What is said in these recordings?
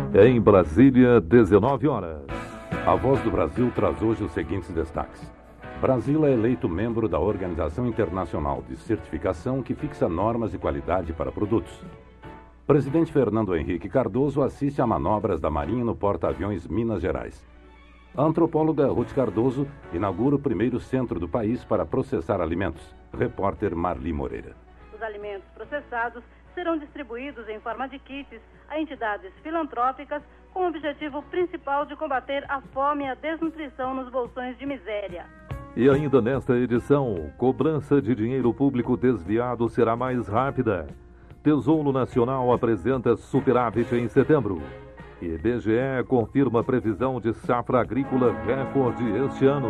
Em Brasília, 19 horas. A Voz do Brasil traz hoje os seguintes destaques. Brasil é eleito membro da Organização Internacional de Certificação que fixa normas de qualidade para produtos. Presidente Fernando Henrique Cardoso assiste a manobras da Marinha no porta-aviões Minas Gerais. A antropóloga Ruth Cardoso inaugura o primeiro centro do país para processar alimentos. Repórter Marli Moreira. Os alimentos processados serão distribuídos em forma de kits a entidades filantrópicas com o objetivo principal de combater a fome e a desnutrição nos bolsões de miséria. E ainda nesta edição, cobrança de dinheiro público desviado será mais rápida. Tesouro Nacional apresenta superávit em setembro. E IBGE confirma previsão de safra agrícola recorde este ano.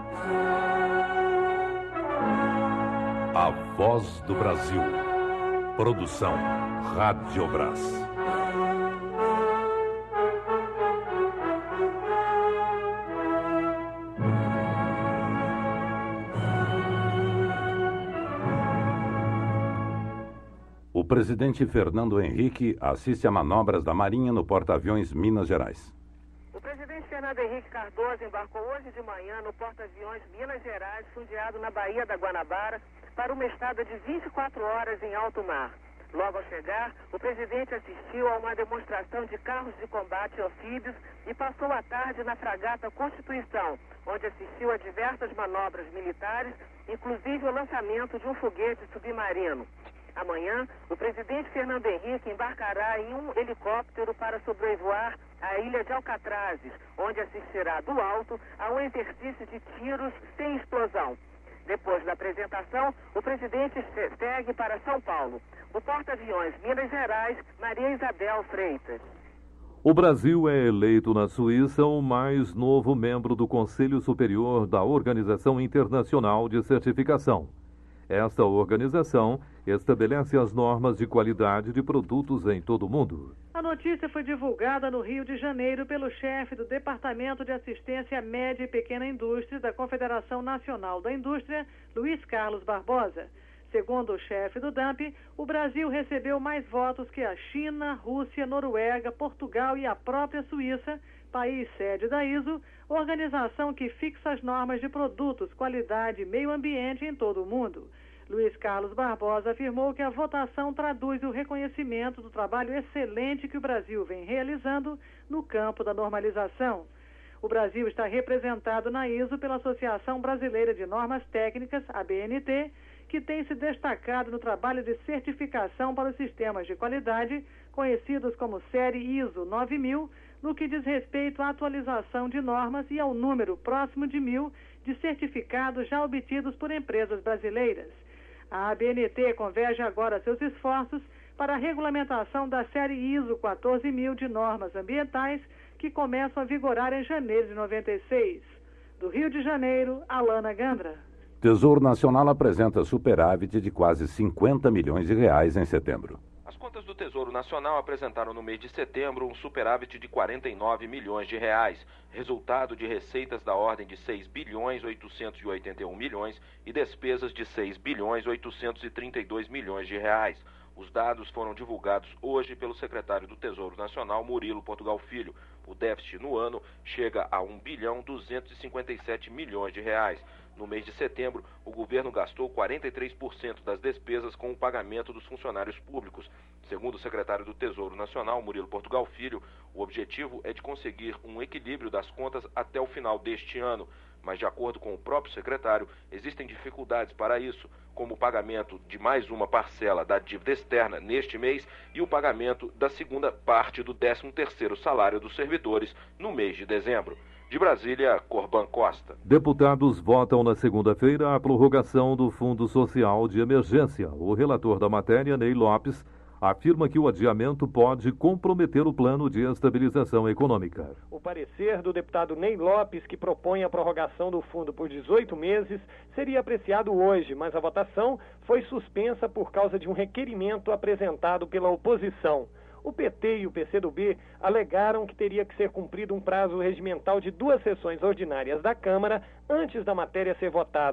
A Voz do Brasil. Produção Radiobras. O presidente Fernando Henrique assiste a manobras da Marinha no porta-aviões Minas Gerais. O presidente Fernando Henrique Cardoso embarcou hoje de manhã no porta-aviões Minas Gerais, fundeado na Baía da Guanabara, para uma estada de 24 horas em alto mar. Logo ao chegar, o presidente assistiu a uma demonstração de carros de combate anfíbios e passou a tarde na fragata Constituição, onde assistiu a diversas manobras militares, inclusive o lançamento de um foguete submarino. Amanhã, o presidente Fernando Henrique embarcará em um helicóptero para sobrevoar a ilha de Alcatrazes, onde assistirá do alto a um exercício de tiros sem explosão. Depois da apresentação, o presidente segue para São Paulo. O porta-aviões Minas Gerais, Maria Isabel Freitas. O Brasil é eleito na Suíça o mais novo membro do Conselho Superior da Organização Internacional de Certificação. Esta organização estabelece as normas de qualidade de produtos em todo o mundo. A notícia foi divulgada no Rio de Janeiro pelo chefe do Departamento de Assistência à Média e Pequena Indústria da Confederação Nacional da Indústria, Luiz Carlos Barbosa. Segundo o chefe do DAMP, o Brasil recebeu mais votos que a China, Rússia, Noruega, Portugal e a própria Suíça, país sede da ISO, organização que fixa as normas de produtos, qualidade e meio ambiente em todo o mundo. Luiz Carlos Barbosa afirmou que a votação traduz o reconhecimento do trabalho excelente que o Brasil vem realizando no campo da normalização. O Brasil está representado na ISO pela Associação Brasileira de Normas Técnicas, ABNT, que tem se destacado no trabalho de certificação para os sistemas de qualidade, conhecidos como série ISO 9000, no que diz respeito à atualização de normas e ao número próximo de 1000 de certificados já obtidos por empresas brasileiras. A ABNT converge agora seus esforços para a regulamentação da série ISO 14000 de normas ambientais, que começam a vigorar em janeiro de 96. Do Rio de Janeiro, Alana Gandra. Tesouro Nacional apresenta superávit de quase 50 milhões de reais em setembro. As contas do Tesouro Nacional apresentaram no mês de setembro um superávit de 49 milhões de reais, resultado de receitas da ordem de 6 bilhões 881 milhões e despesas de 6 bilhões 832 milhões de reais. Os dados foram divulgados hoje pelo secretário do Tesouro Nacional, Murilo Portugal Filho. O déficit no ano chega a 1 bilhão 257 milhões de reais. No mês de setembro, o governo gastou 43% das despesas com o pagamento dos funcionários públicos. Segundo o secretário do Tesouro Nacional, Murilo Portugal Filho, o objetivo é de conseguir um equilíbrio das contas até o final deste ano. Mas, de acordo com o próprio secretário, existem dificuldades para isso, como o pagamento de mais uma parcela da dívida externa neste mês e o pagamento da segunda parte do 13º salário dos servidores no mês de dezembro. De Brasília, Corban Costa. Deputados votam na segunda-feira a prorrogação do Fundo Social de Emergência. O relator da matéria, Ney Lopes, afirma que o adiamento pode comprometer o plano de estabilização econômica. O parecer do deputado Ney Lopes, que propõe a prorrogação do fundo por 18 meses, seria apreciado hoje, mas a votação foi suspensa por causa de um requerimento apresentado pela oposição. O PT e o PCdoB alegaram que teria que ser cumprido um prazo regimental de 2 sessões ordinárias da Câmara antes da matéria ser votada.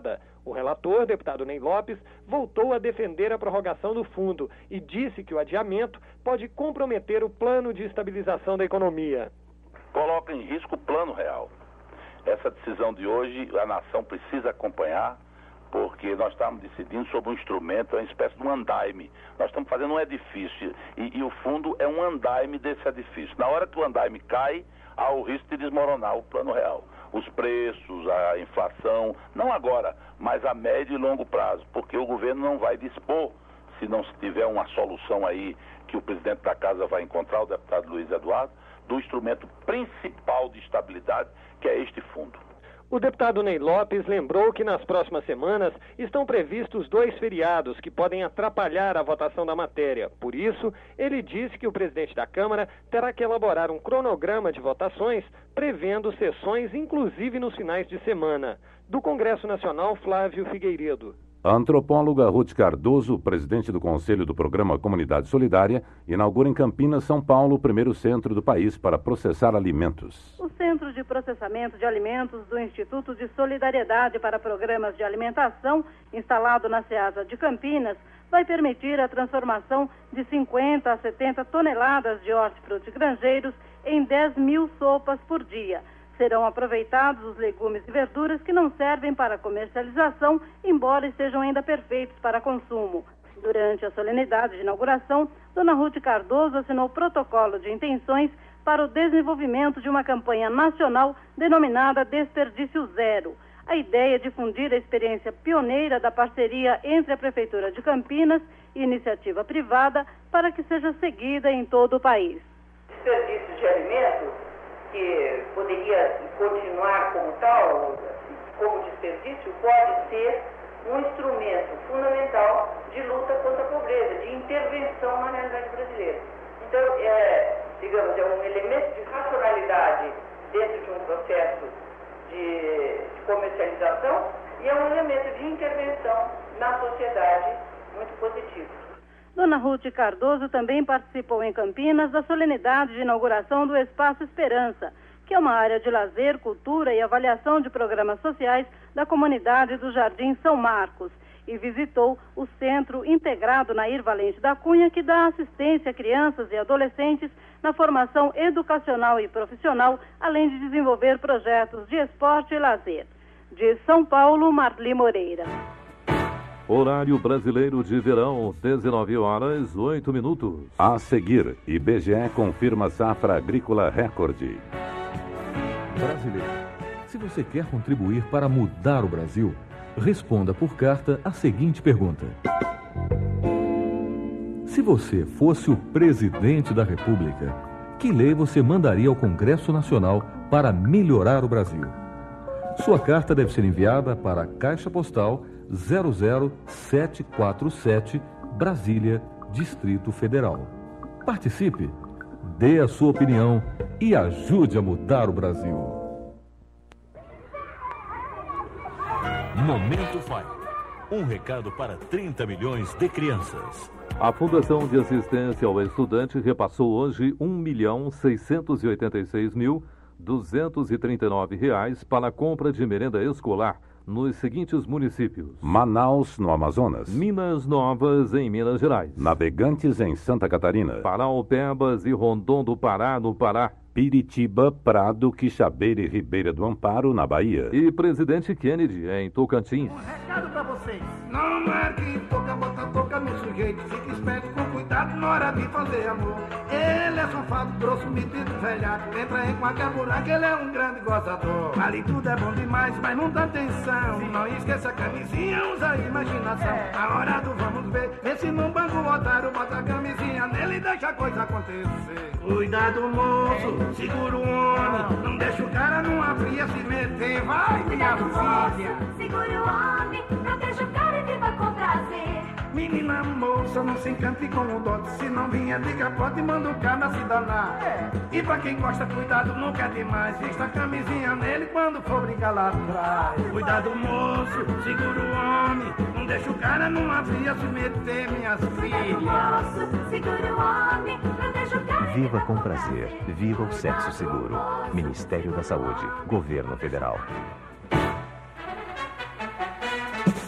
O relator, deputado Ney Lopes, voltou a defender a prorrogação do fundo e disse que o adiamento pode comprometer o plano de estabilização da economia. Coloca em risco o plano real. Essa decisão de hoje a nação precisa acompanhar, porque nós estamos decidindo sobre um instrumento, uma espécie de um andaime. Nós estamos fazendo um edifício e o fundo é um andaime desse edifício. Na hora que o andaime cai, há o risco de desmoronar o plano real. Os preços, a inflação, não agora, mas a médio e longo prazo, porque o governo não vai dispor, se não tiver uma solução aí que o presidente da casa vai encontrar, o deputado Luiz Eduardo, do instrumento principal de estabilidade, que é este fundo. O deputado Ney Lopes lembrou que nas próximas semanas estão previstos 2 feriados que podem atrapalhar a votação da matéria. Por isso, ele disse que o presidente da Câmara terá que elaborar um cronograma de votações, prevendo sessões inclusive nos finais de semana. Do Congresso Nacional, Flávio Figueiredo. A antropóloga Ruth Cardoso, presidente do Conselho do Programa Comunidade Solidária, inaugura em Campinas, São Paulo, o primeiro centro do país para processar alimentos. O Centro de Processamento de Alimentos do Instituto de Solidariedade para Programas de Alimentação, instalado na Ceasa de Campinas, vai permitir a transformação de 50 a 70 toneladas de hortifruti grangeiros em 10 mil sopas por dia. Serão aproveitados os legumes e verduras que não servem para comercialização, embora estejam ainda perfeitos para consumo. Durante a solenidade de inauguração, Dona Ruth Cardoso assinou o protocolo de intenções para o desenvolvimento de uma campanha nacional denominada Desperdício Zero. A ideia é difundir a experiência pioneira da parceria entre a Prefeitura de Campinas e iniciativa privada para que seja seguida em todo o país. Desperdício de alimentos, que poderia continuar como tal, como desperdício, pode ser um instrumento fundamental de luta contra a pobreza, de intervenção na realidade brasileira. Então, digamos, é um elemento de racionalidade dentro de um processo de comercialização e é um elemento de intervenção na sociedade muito positivo. Dona Ruth Cardoso também participou em Campinas da solenidade de inauguração do Espaço Esperança, que é uma área de lazer, cultura e avaliação de programas sociais da comunidade do Jardim São Marcos, e visitou o Centro Integrado Nair Valente da Cunha, que dá assistência a crianças e adolescentes na formação educacional e profissional, além de desenvolver projetos de esporte e lazer. De São Paulo, Marli Moreira. Horário brasileiro de verão, 19h08. A seguir, IBGE confirma safra agrícola recorde. Brasileiro, se você quer contribuir para mudar o Brasil, responda por carta a seguinte pergunta. Se você fosse o presidente da República, que lei você mandaria ao Congresso Nacional para melhorar o Brasil? Sua carta deve ser enviada para a Caixa Postal 00747, Brasília, Distrito Federal. Participe, dê a sua opinião e ajude a mudar o Brasil. Momento Fight. Um recado para 30 milhões de crianças. A Fundação de Assistência ao Estudante repassou hoje R$ 1.686.239 para a compra de merenda escolar nos seguintes municípios: Manaus, no Amazonas; Minas Novas, em Minas Gerais; Navegantes, em Santa Catarina; Paraupebas e Rondon do Pará, no Pará; Piritiba, Prado, Quixabeira e Ribeira do Amparo, na Bahia; e Presidente Kennedy, em Tocantins. Um recado pra vocês: não largue toca, bota toca no sujeito. Fique esperto, com cuidado na hora de fazer amor. Ele é safado, grosso, metido, velhaco. Entra em qualquer buraco, ele é um grande gozador. Ali tudo é bom demais, mas não dá atenção. Não esqueça a camisinha, usa a imaginação. A hora do vamos ver, vê se no banco o otário bota a camisinha nele e deixa a coisa acontecer. Cuidado, moço, segura o homem. Não deixa o cara numa fria se meter. Vai, minha filha. Segura o homem, não deixa o cara e viva com prazer. Menina moça, não se encante com o dote. Se não vinha de capote, manda o cara se danar. E pra quem gosta, cuidado, nunca é demais. Vista a camisinha nele quando for brincar lá atrás. Cuidado, moço, segura o homem. Não deixa o cara numa fria se meter, minhas filhas. Moço, segura o homem, não deixa o cara. Viva com prazer. Viva o sexo seguro. Ministério da Saúde. Governo Federal.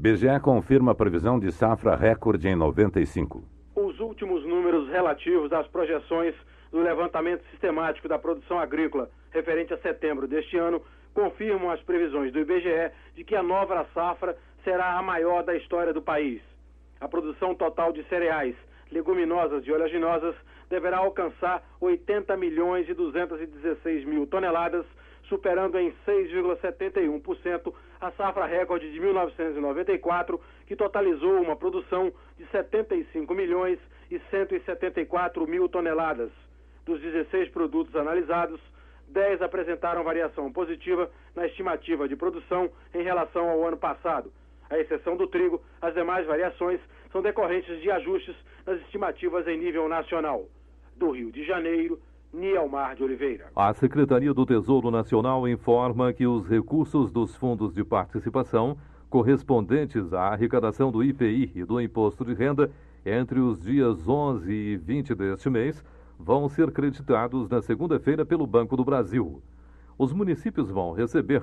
IBGE confirma a previsão de safra recorde em 95. Os últimos números relativos às projeções do levantamento sistemático da produção agrícola referente a setembro deste ano confirmam as previsões do IBGE de que a nova safra será a maior da história do país. A produção total de cereais, leguminosas e oleaginosas deverá alcançar 80 milhões e 216 mil toneladas, superando em 6,71% a safra recorde de 1994, que totalizou uma produção de 75 milhões e 174 mil toneladas. Dos 16 produtos analisados, 10 apresentaram variação positiva na estimativa de produção em relação ao ano passado. À exceção do trigo, as demais variações são decorrentes de ajustes nas estimativas em nível nacional. Do Rio de Janeiro, Nielmar de Oliveira. A Secretaria do Tesouro Nacional informa que os recursos dos fundos de participação correspondentes à arrecadação do IPI e do Imposto de Renda entre os dias 11 e 20 deste mês vão ser creditados na segunda-feira pelo Banco do Brasil. Os municípios vão receber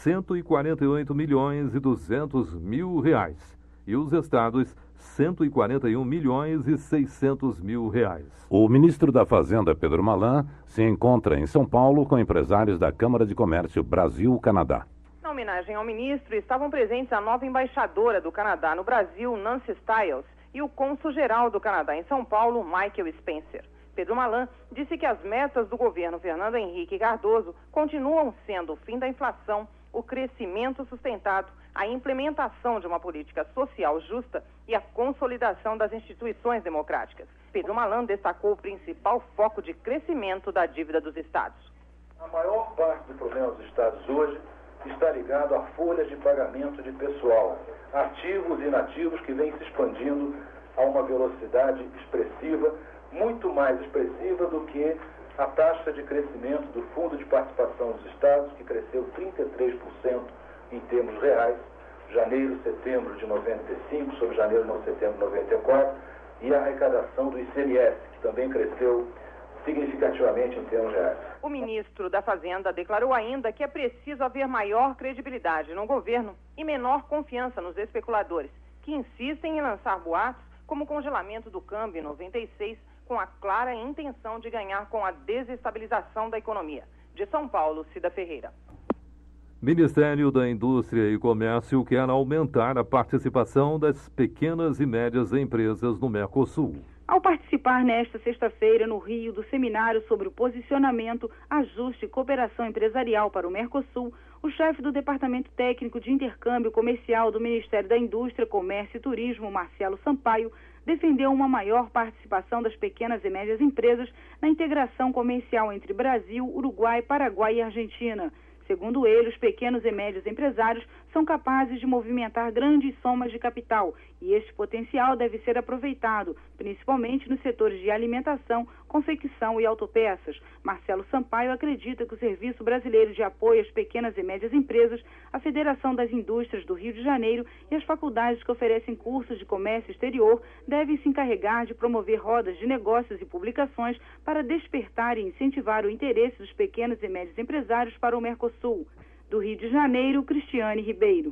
148 milhões e 200 mil reais e os estados 141 milhões e 600 mil reais. O ministro da Fazenda, Pedro Malan, se encontra em São Paulo com empresários da Câmara de Comércio Brasil-Canadá. Na homenagem ao ministro, estavam presentes a nova embaixadora do Canadá no Brasil, Nancy Stiles, e o cônsul-geral do Canadá em São Paulo, Michael Spencer. Pedro Malan disse que as metas do governo Fernando Henrique Cardoso continuam sendo o fim da inflação, o crescimento sustentado, a implementação de uma política social justa e a consolidação das instituições democráticas. Pedro Malan destacou o principal foco de crescimento da dívida dos estados. A maior parte do problema dos estados hoje está ligado a folhas de pagamento de pessoal, ativos e inativos que vêm se expandindo a uma velocidade expressiva, muito mais expressiva do que a taxa de crescimento do Fundo de Participação dos Estados, que cresceu 33% em termos reais, janeiro, setembro de 95, sobre janeiro, setembro de 94, e a arrecadação do ICMS, que também cresceu significativamente em termos reais. O ministro da Fazenda declarou ainda que é preciso haver maior credibilidade no governo e menor confiança nos especuladores, que insistem em lançar boatos como o congelamento do câmbio em 96, com a clara intenção de ganhar com a desestabilização da economia. De São Paulo, Cida Ferreira. Ministério da Indústria e Comércio quer aumentar a participação das pequenas e médias empresas no Mercosul. Ao participar nesta sexta-feira no Rio do seminário sobre o posicionamento, ajuste e cooperação empresarial para o Mercosul, o chefe do Departamento Técnico de Intercâmbio Comercial do Ministério da Indústria, Comércio e Turismo, Marcelo Sampaio, defendeu uma maior participação das pequenas e médias empresas na integração comercial entre Brasil, Uruguai, Paraguai e Argentina. Segundo ele, os pequenos e médios empresários são capazes de movimentar grandes somas de capital e este potencial deve ser aproveitado, principalmente nos setores de alimentação, confecção e autopeças. Marcelo Sampaio acredita que o Serviço Brasileiro de Apoio às Pequenas e Médias Empresas, a Federação das Indústrias do Rio de Janeiro e as faculdades que oferecem cursos de comércio exterior devem se encarregar de promover rodas de negócios e publicações para despertar e incentivar o interesse dos pequenos e médios empresários para o Mercosul. Do Rio de Janeiro, Cristiane Ribeiro.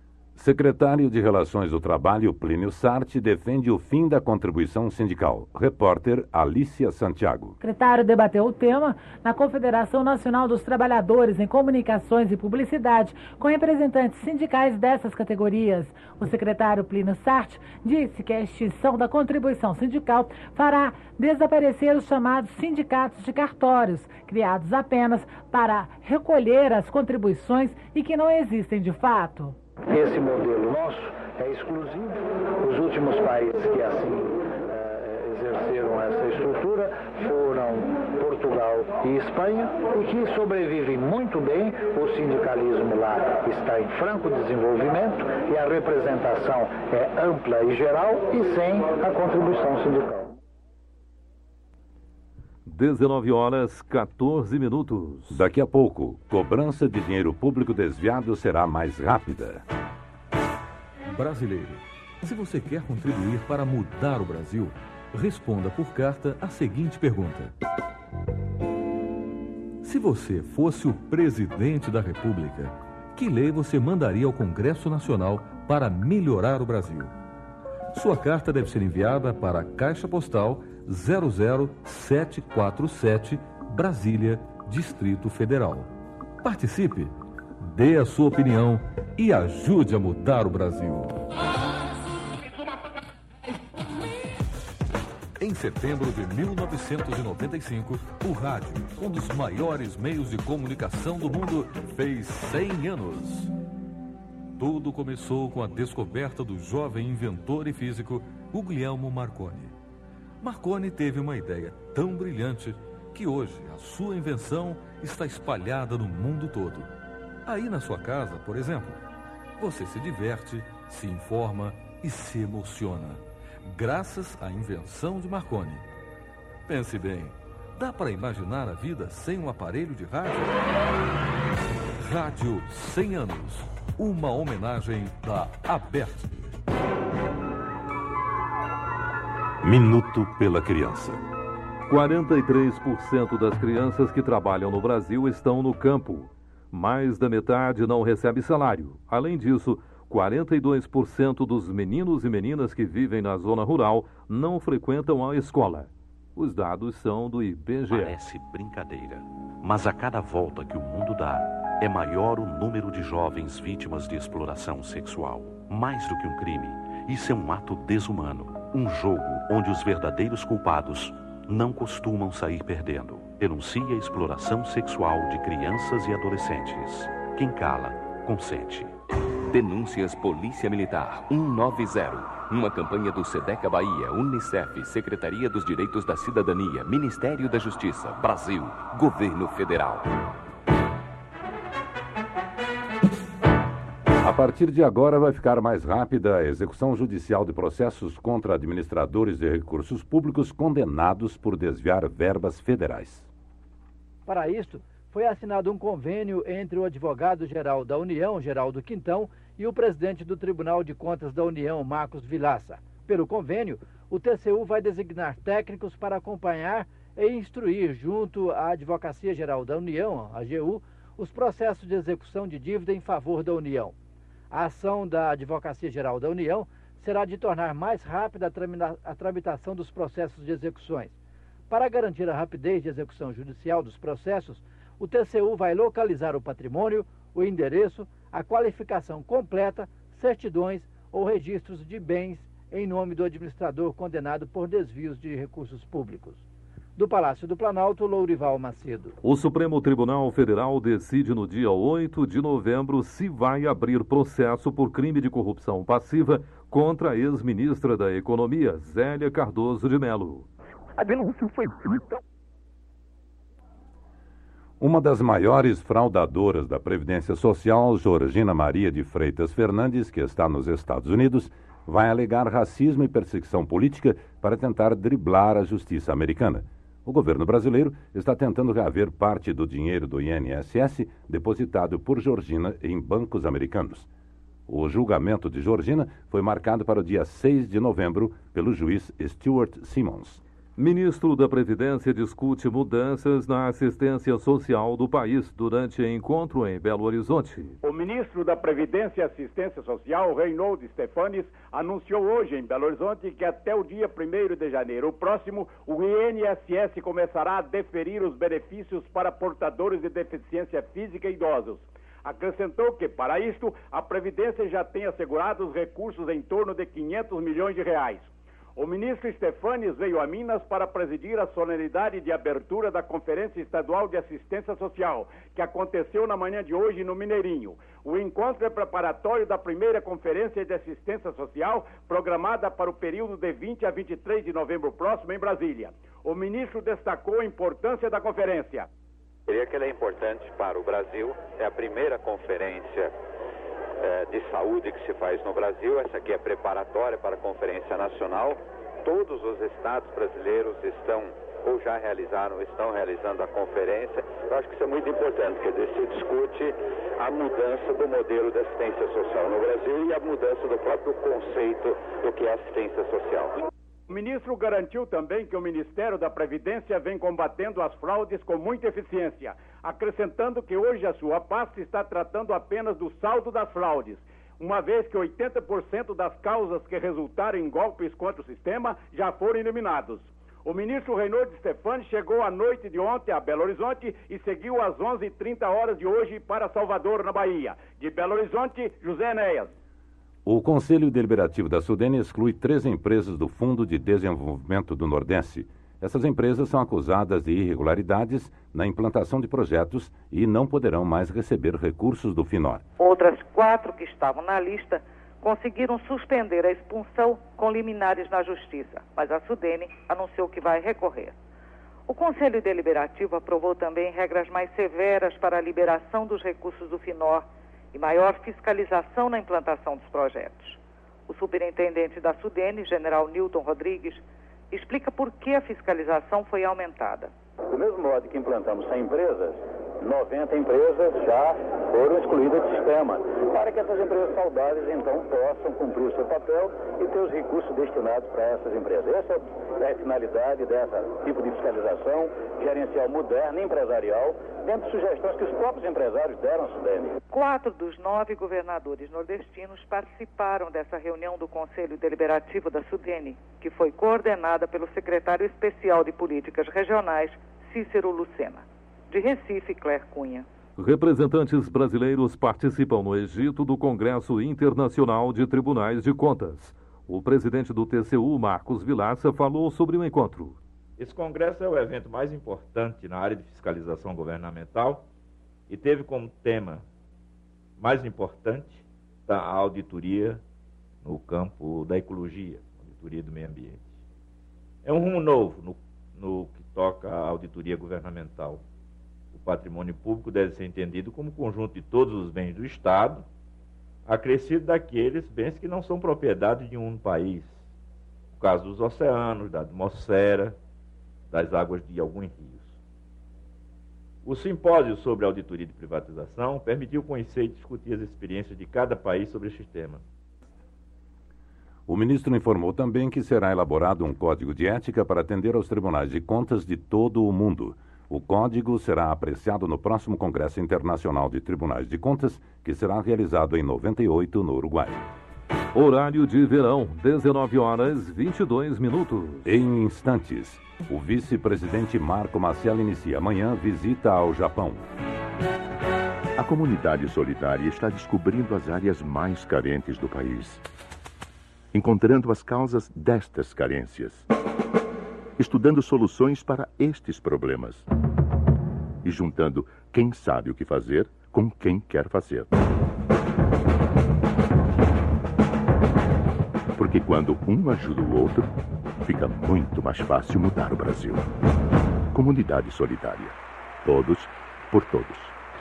Secretário de Relações do Trabalho, Plínio Sarti, defende o fim da contribuição sindical. Repórter Alícia Santiago. O secretário debateu o tema na Confederação Nacional dos Trabalhadores em Comunicações e Publicidade, com representantes sindicais dessas categorias. O secretário Plínio Sarti disse que a extinção da contribuição sindical fará desaparecer os chamados sindicatos de cartórios, criados apenas para recolher as contribuições e que não existem de fato. Esse modelo nosso é exclusivo. Os últimos países que assim exerceram essa estrutura foram Portugal e Espanha, e que sobrevivem muito bem. O sindicalismo lá está em franco desenvolvimento e a representação é ampla e geral e sem a contribuição sindical. 19h14. Daqui a pouco, cobrança de dinheiro público desviado será mais rápida. Brasileiro, se você quer contribuir para mudar o Brasil, responda por carta a seguinte pergunta: se você fosse o presidente da República, que lei você mandaria ao Congresso Nacional para melhorar o Brasil. Sua carta deve ser enviada para a Caixa Postal 00747, Brasília, Distrito Federal. Participe, dê a sua opinião e ajude a mudar o Brasil. Em setembro de 1995, o rádio, um dos maiores meios de comunicação do mundo, fez 100 anos. Tudo começou com a descoberta do jovem inventor e físico Guglielmo Marconi. Marconi teve uma ideia tão brilhante que hoje a sua invenção está espalhada no mundo todo. Aí na sua casa, por exemplo, você se diverte, se informa e se emociona, graças à invenção de Marconi. Pense bem, dá para imaginar a vida sem um aparelho de rádio? Rádio 100 anos, uma homenagem da ABERT. Minuto pela Criança. 43% das crianças que trabalham no Brasil estão no campo. Mais da metade não recebe salário. Além disso, 42% dos meninos e meninas que vivem na zona rural não frequentam a escola. Os dados são do IBGE. Parece brincadeira, mas a cada volta que o mundo dá, é maior o número de jovens vítimas de exploração sexual. Mais do que um crime, isso é um ato desumano. Um jogo onde os verdadeiros culpados não costumam sair perdendo. Denuncia a exploração sexual de crianças e adolescentes. Quem cala, consente. Denúncias Polícia Militar 190. Uma campanha do SEDECA Bahia, Unicef, Secretaria dos Direitos da Cidadania, Ministério da Justiça, Brasil, Governo Federal. A partir de agora vai ficar mais rápida a execução judicial de processos contra administradores de recursos públicos condenados por desviar verbas federais. Para isso, foi assinado um convênio entre o advogado-geral da União, Geraldo Quintão, e o presidente do Tribunal de Contas da União, Marcos Vilaça. Pelo convênio, o TCU vai designar técnicos para acompanhar e instruir, junto à Advocacia Geral da União, a AGU, os processos de execução de dívida em favor da União. A ação da Advocacia Geral da União será de tornar mais rápida a tramitação dos processos de execuções. Para garantir a rapidez de execução judicial dos processos, o TCU vai localizar o patrimônio, o endereço, a qualificação completa, certidões ou registros de bens em nome do administrador condenado por desvios de recursos públicos. Do Palácio do Planalto, Lourival Macedo. O Supremo Tribunal Federal decide no dia 8 de novembro se vai abrir processo por crime de corrupção passiva contra a ex-ministra da Economia, Zélia Cardoso de Mello. A denúncia foi... Uma das maiores fraudadoras da Previdência Social, Georgina Maria de Freitas Fernandes, que está nos Estados Unidos, vai alegar racismo e perseguição política para tentar driblar a justiça americana. O governo brasileiro está tentando reaver parte do dinheiro do INSS depositado por Georgina em bancos americanos. O julgamento de Georgina foi marcado para o dia 6 de novembro pelo juiz Stuart Simmons. Ministro da Previdência discute mudanças na assistência social do país durante encontro em Belo Horizonte. O ministro da Previdência e Assistência Social, Reinaldo Stefanes, anunciou hoje em Belo Horizonte que até o dia 1º de janeiro próximo, o INSS começará a deferir os benefícios para portadores de deficiência física e idosos. Acrescentou que, para isto, a Previdência já tem assegurado os recursos em torno de 500 milhões de reais. O ministro Stefanes veio a Minas para presidir a solenidade de abertura da Conferência Estadual de Assistência Social, que aconteceu na manhã de hoje no Mineirinho. O encontro é preparatório da primeira Conferência de Assistência Social, programada para o período de 20 a 23 de novembro próximo em Brasília. O ministro destacou a importância da conferência. Diria que ela é importante para o Brasil, é a primeira conferência de saúde que se faz no Brasil. Essa aqui é preparatória para a Conferência Nacional. Todos os estados brasileiros estão ou já realizaram, estão realizando a conferência. Eu acho que isso é muito importante, quer dizer, se discute a mudança do modelo de assistência social no Brasil e a mudança do próprio conceito do que é assistência social. O ministro garantiu também que o Ministério da Previdência vem combatendo as fraudes com muita eficiência, acrescentando que hoje a sua pasta está tratando apenas do saldo das fraudes. uma vez que 80% das causas que resultaram em golpes contra o sistema já foram eliminados. O ministro Reinaldo Stefani chegou à noite de ontem a Belo Horizonte e seguiu às 11h30 de hoje para Salvador, na Bahia. De Belo Horizonte, José Enéas. O Conselho Deliberativo da Sudene exclui 3 empresas do Fundo de Desenvolvimento do Nordeste. Essas empresas são acusadas de irregularidades na implantação de projetos e não poderão mais receber recursos do FINOR. Outras 4 que estavam na lista conseguiram suspender a expulsão com liminares na Justiça, mas a Sudene anunciou que vai recorrer. O Conselho Deliberativo aprovou também regras mais severas para a liberação dos recursos do FINOR e maior fiscalização na implantação dos projetos. O superintendente da Sudene, general Nilton Rodrigues, explica por que a fiscalização foi aumentada. Do mesmo modo que implantamos 100 empresas, 90 empresas já foram excluídas do sistema, para que essas empresas saudáveis, então, possam cumprir o seu papel e ter os recursos destinados para essas empresas. Essa é a finalidade desse tipo de fiscalização gerencial moderna, empresarial, dentro de sugestões que os próprios empresários deram à Sudene. 4 dos 9 governadores nordestinos participaram dessa reunião do Conselho Deliberativo da Sudene, que foi coordenada pelo secretário especial de Políticas Regionais, Cícero Lucena. De Recife, Claire Cunha. Representantes brasileiros participam no Egito do Congresso Internacional de Tribunais de Contas. O presidente do TCU, Marcos Vilaça, falou sobre o encontro. Esse congresso é o evento mais importante na área de fiscalização governamental e teve como tema mais importante a auditoria no campo da ecologia, auditoria do meio ambiente. É um rumo novo no que toca à auditoria governamental. O patrimônio público deve ser entendido como conjunto de todos os bens do Estado, acrescido daqueles bens que não são propriedade de um país. No caso dos oceanos, da atmosfera, das águas de alguns rios. O simpósio sobre a auditoria de privatização permitiu conhecer e discutir as experiências de cada país sobre este tema. O ministro informou também que será elaborado um código de ética para atender aos tribunais de contas de todo o mundo. O código será apreciado no próximo Congresso Internacional de Tribunais de Contas, que será realizado em 98, no Uruguai. Horário de verão, 19h22. Em instantes, o vice-presidente Marco Maciel inicia amanhã visita ao Japão. A comunidade solidária está descobrindo as áreas mais carentes do país, encontrando as causas destas carências, estudando soluções para estes problemas e juntando quem sabe o que fazer com quem quer fazer. Porque quando um ajuda o outro, fica muito mais fácil mudar o Brasil. Comunidade solidária. Todos por todos.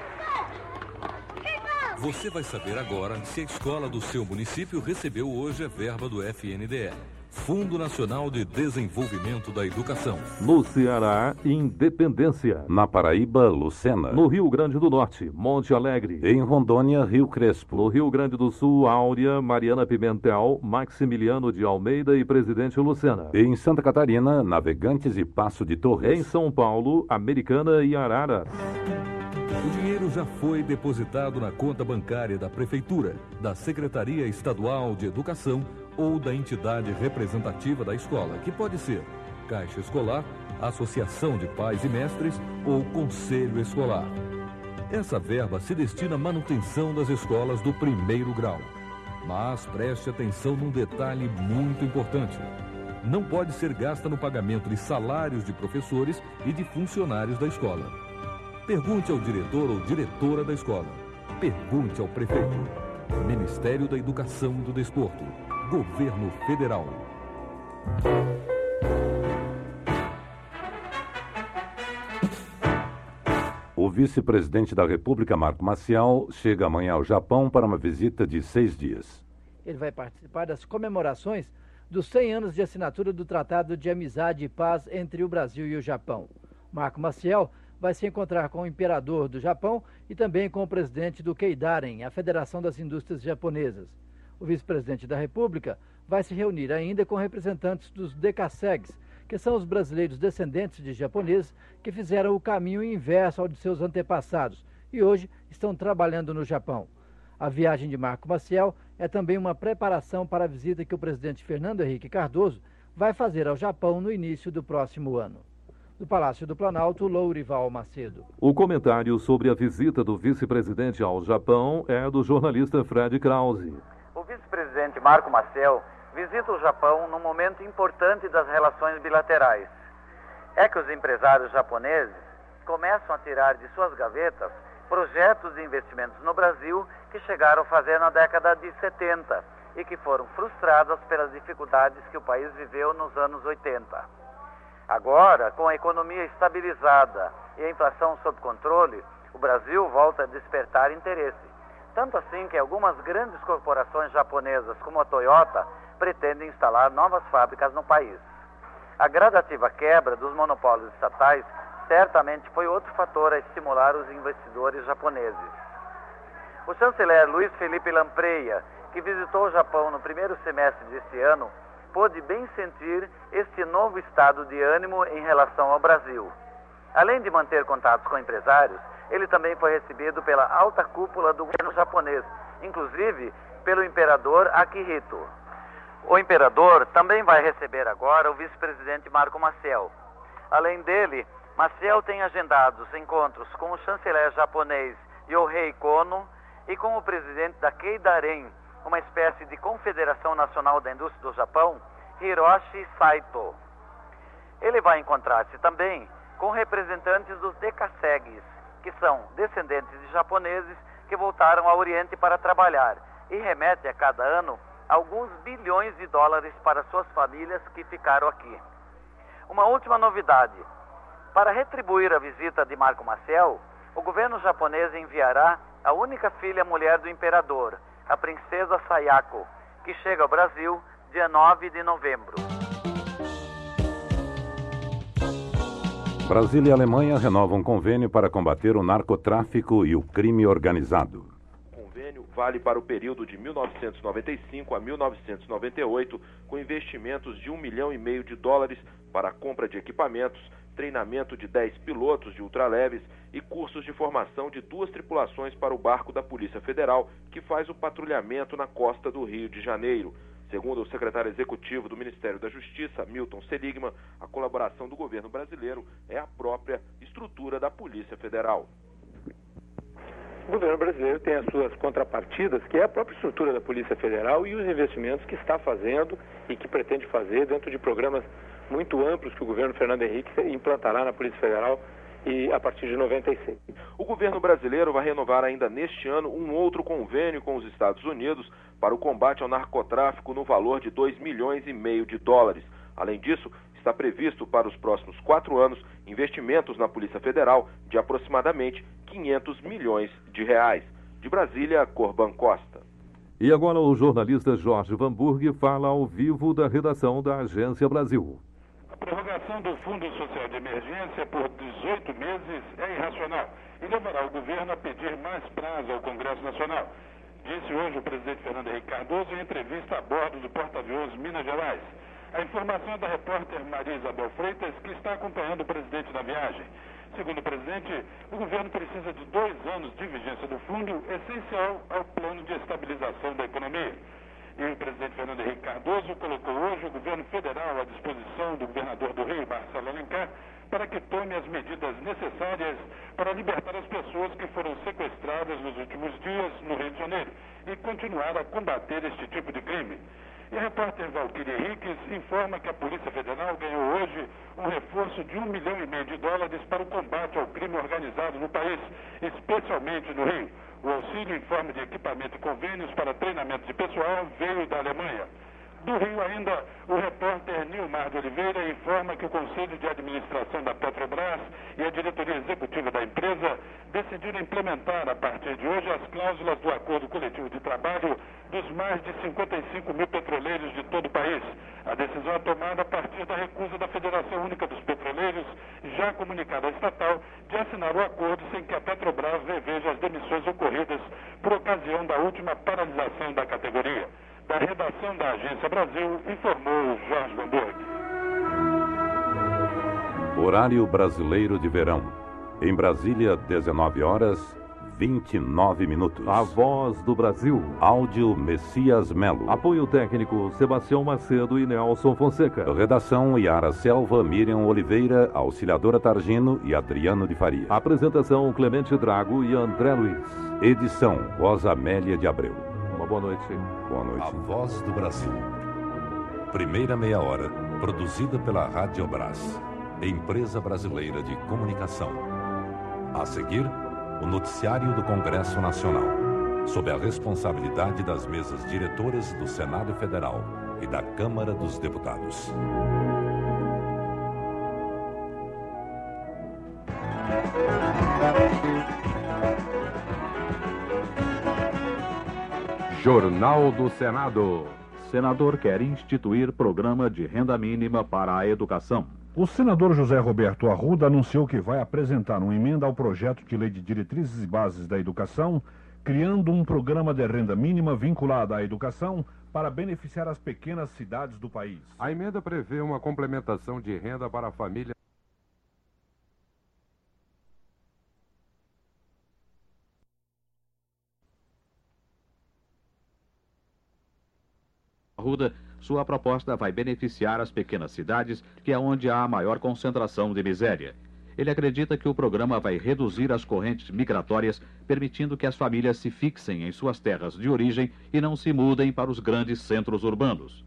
Você vai saber agora se a escola do seu município recebeu hoje a verba do FNDE, Fundo Nacional de Desenvolvimento da Educação. No Ceará, Independência. Na Paraíba, Lucena. No Rio Grande do Norte, Monte Alegre. Em Rondônia, Rio Crespo. No Rio Grande do Sul, Áurea, Mariana Pimentel, Maximiliano de Almeida e Presidente Lucena. Em Santa Catarina, Navegantes e Passo de Torres. Em São Paulo, Americana e Araras. O dinheiro já foi depositado na conta bancária da Prefeitura, da Secretaria Estadual de Educação ou da entidade representativa da escola, que pode ser Caixa Escolar, Associação de Pais e Mestres ou Conselho Escolar. Essa verba se destina à manutenção das escolas do primeiro grau. Mas preste atenção num detalhe muito importante. Não pode ser gasta no pagamento de salários de professores e de funcionários da escola. Pergunte ao diretor ou diretora da escola. Pergunte ao prefeito. Ministério da Educação e do Desporto. Governo Federal. O vice-presidente da República, Marco Maciel, chega amanhã ao Japão para uma visita de 6 dias. Ele vai participar das comemorações dos 100 anos de assinatura do Tratado de Amizade e Paz entre o Brasil e o Japão. Marco Maciel vai se encontrar com o imperador do Japão e também com o presidente do Keidaren, a Federação das Indústrias Japonesas. O vice-presidente da República vai se reunir ainda com representantes dos Decassegues, que são os brasileiros descendentes de japoneses que fizeram o caminho inverso ao de seus antepassados e hoje estão trabalhando no Japão. A viagem de Marco Maciel é também uma preparação para a visita que o presidente Fernando Henrique Cardoso vai fazer ao Japão no início do próximo ano. Do Palácio do Planalto, Lourival Macedo. O comentário sobre a visita do vice-presidente ao Japão é do jornalista Fred Krause. O vice-presidente Marco Maciel visita o Japão num momento importante das relações bilaterais. É que os empresários japoneses começam a tirar de suas gavetas projetos de investimentos no Brasil que chegaram a fazer na década de 70 e que foram frustradas pelas dificuldades que o país viveu nos anos 80. Agora, com a economia estabilizada e a inflação sob controle, o Brasil volta a despertar interesse. Tanto assim que algumas grandes corporações japonesas, como a Toyota, pretendem instalar novas fábricas no país. A gradativa quebra dos monopólios estatais certamente foi outro fator a estimular os investidores japoneses. O chanceler Luiz Felipe Lampreia, que visitou o Japão no primeiro semestre deste ano, pôde bem sentir este novo estado de ânimo em relação ao Brasil. Além de manter contatos com empresários, ele também foi recebido pela alta cúpula do governo japonês, inclusive pelo imperador Akihito. O imperador também vai receber agora o vice-presidente Marco Maciel. Além dele, Maciel tem agendados encontros com o chanceler japonês Yohei Kono e com o presidente da Keidarren, uma espécie de Confederação Nacional da Indústria do Japão, Hiroshi Saito. Ele vai encontrar-se também com representantes dos Dekaseguis, que são descendentes de japoneses que voltaram ao Oriente para trabalhar e remetem a cada ano alguns bilhões de dólares para suas famílias que ficaram aqui. Uma última novidade. Para retribuir a visita de Marco Maciel, o governo japonês enviará a única filha mulher do imperador, a princesa Sayako, que chega ao Brasil dia 9 de novembro. Brasil e Alemanha renovam convênio para combater o narcotráfico e o crime organizado. O convênio vale para o período de 1995 a 1998, com investimentos de $1,5 milhão para a compra de equipamentos, treinamento de 10 pilotos de ultraleves e cursos de formação de 2 tripulações para o barco da Polícia Federal, que faz o patrulhamento na costa do Rio de Janeiro. Segundo o secretário executivo do Ministério da Justiça, Milton Seligman, a colaboração do governo brasileiro é a própria estrutura da Polícia Federal. O governo brasileiro tem as suas contrapartidas, que é a própria estrutura da Polícia Federal e os investimentos que está fazendo e que pretende fazer dentro de programas muito amplos que o governo Fernando Henrique implantará na Polícia Federal e a partir de 96. O governo brasileiro vai renovar ainda neste ano um outro convênio com os Estados Unidos para o combate ao narcotráfico no valor de $2,5 milhões. Além disso, está previsto para os próximos 4 anos investimentos na Polícia Federal de aproximadamente R$500 milhões. De Brasília, Corban Costa. E agora o jornalista Jorge Van Burg fala ao vivo da redação da Agência Brasil. A prorrogação do Fundo Social de Emergência por 18 meses é irracional e levará o governo a pedir mais prazo ao Congresso Nacional, disse hoje o presidente Fernando Henrique Cardoso em entrevista a bordo do porta-aviões Minas Gerais. A informação é da repórter Maria Isabel Freitas, que está acompanhando o presidente na viagem. Segundo o presidente, o governo precisa de 2 anos de vigência do fundo, essencial ao plano de estabilização da economia. E o presidente Fernando Henrique Cardoso colocou hoje o governo federal à disposição do governador do Rio, Marcelo Alencar, para que tome as medidas necessárias para libertar as pessoas que foram sequestradas nos últimos dias no Rio de Janeiro e continuar a combater este tipo de crime. E a repórter Valquíria Henriques informa que a Polícia Federal ganhou hoje um reforço de $1,5 milhão para o combate ao crime organizado no país, especialmente no Rio. O auxílio em forma de equipamento e convênios para treinamento de pessoal veio da Alemanha. Do Rio ainda, o repórter Nilmar de Oliveira informa que o Conselho de Administração da Petrobras e a diretoria executiva da empresa decidiram implementar a partir de hoje as cláusulas do Acordo Coletivo de Trabalho dos mais de 55 mil petroleiros de todo o país. A decisão é tomada a partir da recusa da Federação Única dos Petroleiros, já comunicada à estatal, de assinar o acordo sem que a Petrobras reveja as demissões ocorridas por ocasião da última paralisação da categoria. Da redação da Agência Brasil, informou Jorge Gamburg. Horário brasileiro de verão. Em Brasília, 19 horas, 29 minutos. A Voz do Brasil. Áudio Messias Melo. Apoio técnico Sebastião Macedo e Nelson Fonseca. Redação Yara Selva, Miriam Oliveira, Auxiliadora Targino e Adriano de Faria. Apresentação Clemente Drago e André Luiz. Edição Rosa Amélia de Abreu. Uma boa noite. Boa noite. A Voz do Brasil. Primeira meia hora, produzida pela Radiobras, empresa brasileira de comunicação. A seguir, o noticiário do Congresso Nacional, sob a responsabilidade das mesas diretoras do Senado Federal e da Câmara dos Deputados. Jornal do Senado. Senador quer instituir programa de renda mínima para a educação. O senador José Roberto Arruda anunciou que vai apresentar uma emenda ao projeto de lei de diretrizes e bases da educação, criando um programa de renda mínima vinculado à educação para beneficiar as pequenas cidades do país. A emenda prevê uma complementação de renda para a família. Arruda, sua proposta vai beneficiar as pequenas cidades, que é onde há a maior concentração de miséria. Ele acredita que o programa vai reduzir as correntes migratórias, permitindo que as famílias se fixem em suas terras de origem e não se mudem para os grandes centros urbanos.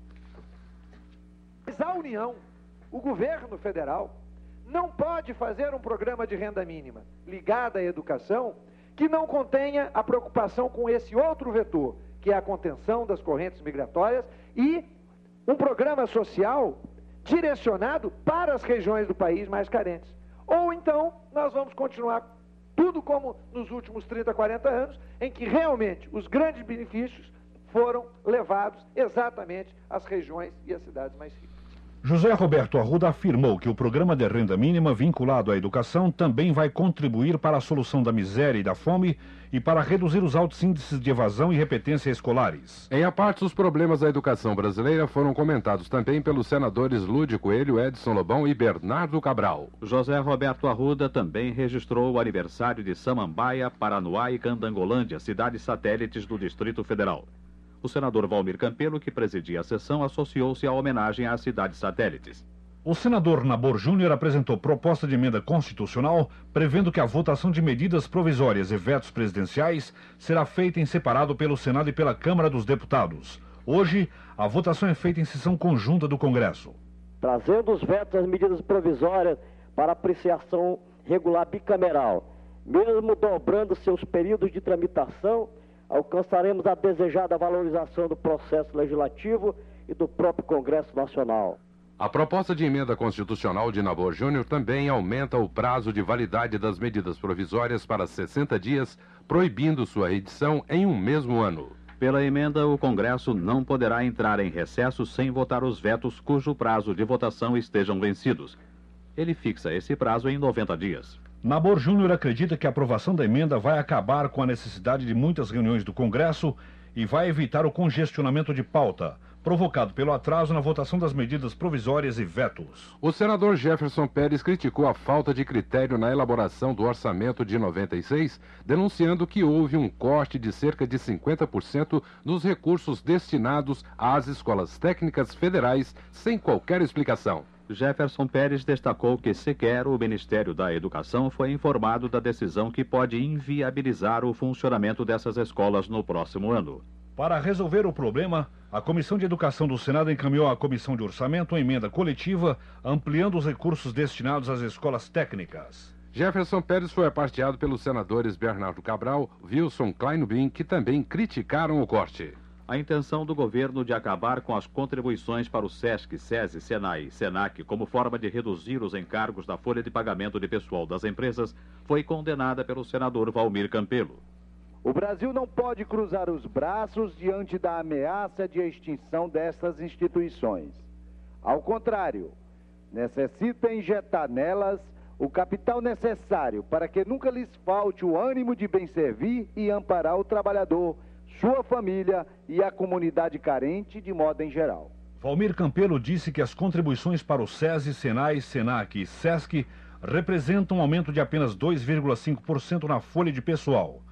Mas a União, o governo federal, não pode fazer um programa de renda mínima ligado à educação que não contenha a preocupação com esse outro vetor, que é a contenção das correntes migratórias e um programa social direcionado para as regiões do país mais carentes. Ou então, nós vamos continuar tudo como nos últimos 30, 40 anos, em que realmente os grandes benefícios foram levados exatamente às regiões e às cidades mais ricas. José Roberto Arruda afirmou que o programa de renda mínima vinculado à educação também vai contribuir para a solução da miséria e da fome e para reduzir os altos índices de evasão e repetência escolares. Em a parte, os problemas da educação brasileira foram comentados também pelos senadores Lúdio Coelho, Edson Lobão e Bernardo Cabral. José Roberto Arruda também registrou o aniversário de Samambaia, Paranoá e Candangolândia, cidades satélites do Distrito Federal. O senador Valmir Campelo, que presidia a sessão, associou-se à homenagem às cidades satélites. O senador Nabor Júnior apresentou proposta de emenda constitucional prevendo que a votação de medidas provisórias e vetos presidenciais será feita em separado pelo Senado e pela Câmara dos Deputados. Hoje, a votação é feita em sessão conjunta do Congresso. Trazendo os vetos às medidas provisórias para apreciação regular bicameral, mesmo dobrando seus períodos de tramitação, alcançaremos a desejada valorização do processo legislativo e do próprio Congresso Nacional. A proposta de emenda constitucional de Nabor Júnior também aumenta o prazo de validade das medidas provisórias para 60 dias, proibindo sua edição em um mesmo ano. Pela emenda, o Congresso não poderá entrar em recesso sem votar os vetos cujo prazo de votação estejam vencidos. Ele fixa esse prazo em 90 dias. Nabor Júnior acredita que a aprovação da emenda vai acabar com a necessidade de muitas reuniões do Congresso e vai evitar o congestionamento de pauta, provocado pelo atraso na votação das medidas provisórias e vetos. O senador Jefferson Pérez criticou a falta de critério na elaboração do orçamento de 96, denunciando que houve um corte de cerca de 50% nos recursos destinados às escolas técnicas federais, sem qualquer explicação. Jefferson Pérez destacou que sequer o Ministério da Educação foi informado da decisão que pode inviabilizar o funcionamento dessas escolas no próximo ano. Para resolver o problema, a Comissão de Educação do Senado encaminhou à Comissão de Orçamento uma emenda coletiva, ampliando os recursos destinados às escolas técnicas. Jefferson Pérez foi aparteado pelos senadores Bernardo Cabral, Wilson Kleinubin, que também criticaram o corte. A intenção do governo de acabar com as contribuições para o SESC, SESI, SENAI e SENAC como forma de reduzir os encargos da folha de pagamento de pessoal das empresas foi condenada pelo senador Valmir Campelo. O Brasil não pode cruzar os braços diante da ameaça de extinção dessas instituições. Ao contrário, necessita injetar nelas o capital necessário para que nunca lhes falte o ânimo de bem servir e amparar o trabalhador, sua família e a comunidade carente de modo em geral. Valmir Campelo disse que as contribuições para o SESI, SENAI, SENAC e SESC representam um aumento de apenas 2,5% na folha de pessoal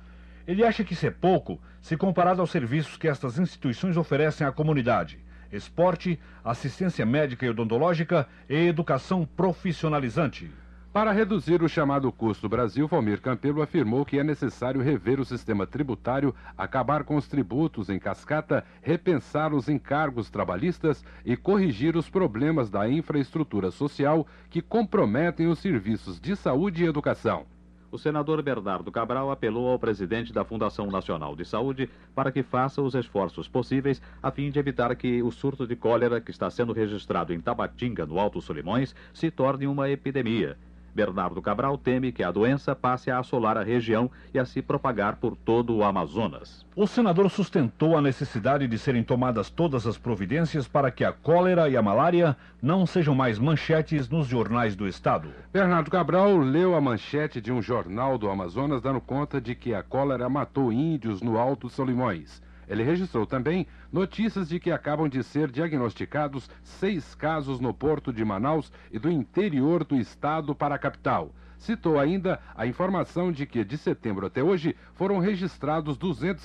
Ele acha que isso é pouco se comparado aos serviços que estas instituições oferecem à comunidade: esporte, assistência médica e odontológica e educação profissionalizante. Para reduzir o chamado custo Brasil, Valmir Campelo afirmou que é necessário rever o sistema tributário, acabar com os tributos em cascata, repensar os encargos trabalhistas e corrigir os problemas da infraestrutura social que comprometem os serviços de saúde e educação. O senador Bernardo Cabral apelou ao presidente da Fundação Nacional de Saúde para que faça os esforços possíveis a fim de evitar que o surto de cólera que está sendo registrado em Tabatinga, no Alto Solimões, se torne uma epidemia. Bernardo Cabral teme que a doença passe a assolar a região e a se propagar por todo o Amazonas. O senador sustentou a necessidade de serem tomadas todas as providências para que a cólera e a malária não sejam mais manchetes nos jornais do estado. Bernardo Cabral leu a manchete de um jornal do Amazonas dando conta de que a cólera matou índios no Alto Solimões. Ele registrou também notícias de que acabam de ser diagnosticados 6 casos no porto de Manaus e do interior do estado para a capital. Citou ainda a informação de que, de setembro até hoje, foram registrados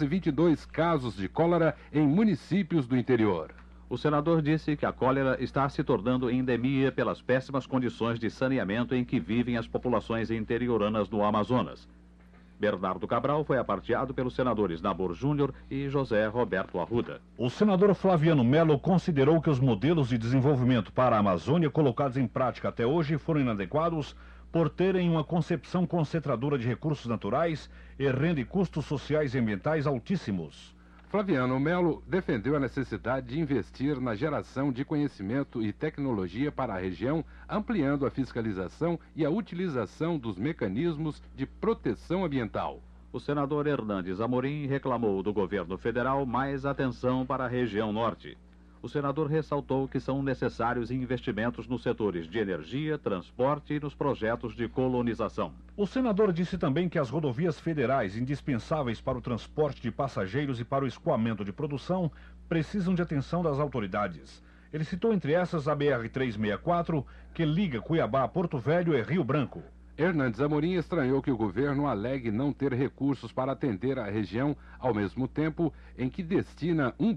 222 casos de cólera em municípios do interior. O senador disse que a cólera está se tornando endemia pelas péssimas condições de saneamento em que vivem as populações interioranas do Amazonas. Bernardo Cabral foi aparteado pelos senadores Nabor Júnior e José Roberto Arruda. O senador Flaviano Melo considerou que os modelos de desenvolvimento para a Amazônia colocados em prática até hoje foram inadequados por terem uma concepção concentradora de recursos naturais e rende custos sociais e ambientais altíssimos. Flaviano Melo defendeu a necessidade de investir na geração de conhecimento e tecnologia para a região, ampliando a fiscalização e a utilização dos mecanismos de proteção ambiental. O senador Hernandes Amorim reclamou do governo federal mais atenção para a região norte. O senador ressaltou que são necessários investimentos nos setores de energia, transporte e nos projetos de colonização. O senador disse também que as rodovias federais, indispensáveis para o transporte de passageiros e para o escoamento de produção, precisam de atenção das autoridades. Ele citou entre essas a BR-364, que liga Cuiabá a Porto Velho e Rio Branco. Hernandes Amorim estranhou que o governo alegue não ter recursos para atender a região, ao mesmo tempo em que destina US$ 1,5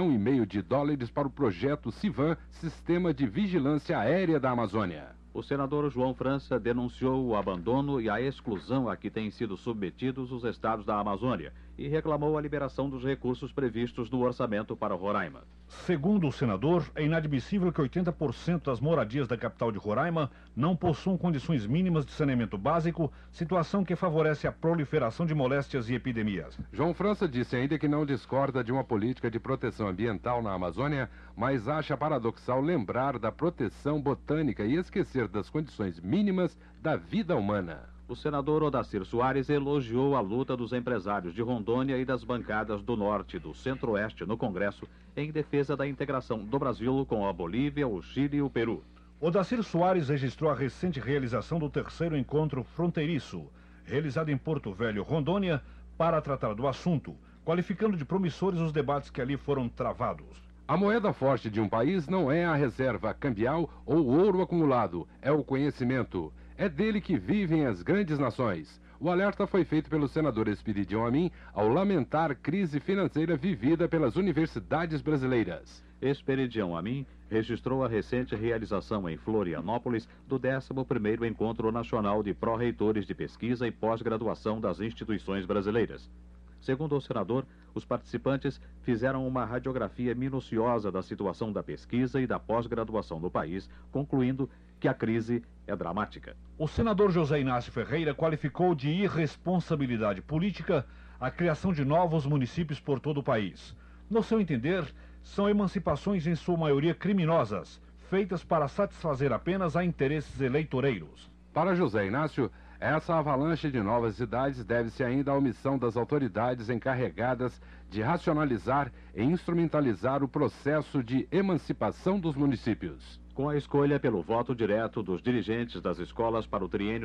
bilhão para o projeto Civan, Sistema de Vigilância Aérea da Amazônia. O senador João França denunciou o abandono e a exclusão a que têm sido submetidos os estados da Amazônia e reclamou a liberação dos recursos previstos no orçamento para Roraima. Segundo o senador, é inadmissível que 80% das moradias da capital de Roraima não possuam condições mínimas de saneamento básico, situação que favorece a proliferação de moléstias e epidemias. João França disse ainda que não discorda de uma política de proteção ambiental na Amazônia, mas acha paradoxal lembrar da proteção botânica e esquecer das condições mínimas da vida humana. O senador Odacir Soares elogiou a luta dos empresários de Rondônia e das bancadas do Norte e do Centro-Oeste no Congresso em defesa da integração do Brasil com a Bolívia, o Chile e o Peru. Odacir Soares registrou a recente realização do 3º encontro fronteiriço, realizado em Porto Velho, Rondônia, para tratar do assunto, qualificando de promissores os debates que ali foram travados. A moeda forte de um país não é a reserva cambial ou o ouro acumulado, é o conhecimento. É dele que vivem as grandes nações. O alerta foi feito pelo senador Espiridião Amin ao lamentar a crise financeira vivida pelas universidades brasileiras. Espiridião Amin registrou a recente realização em Florianópolis do 11º Encontro Nacional de Pró-Reitores de Pesquisa e Pós-Graduação das Instituições Brasileiras. Segundo o senador, os participantes fizeram uma radiografia minuciosa da situação da pesquisa e da pós-graduação no país, concluindo que a crise é dramática. O senador José Inácio Ferreira qualificou de irresponsabilidade política a criação de novos municípios por todo o país. No seu entender, são emancipações em sua maioria criminosas, feitas para satisfazer apenas a interesses eleitoreiros. Para José Inácio, essa avalanche de novas cidades deve-se ainda à omissão das autoridades encarregadas de racionalizar e instrumentalizar o processo de emancipação dos municípios. Com a escolha pelo voto direto dos dirigentes das escolas para o triênio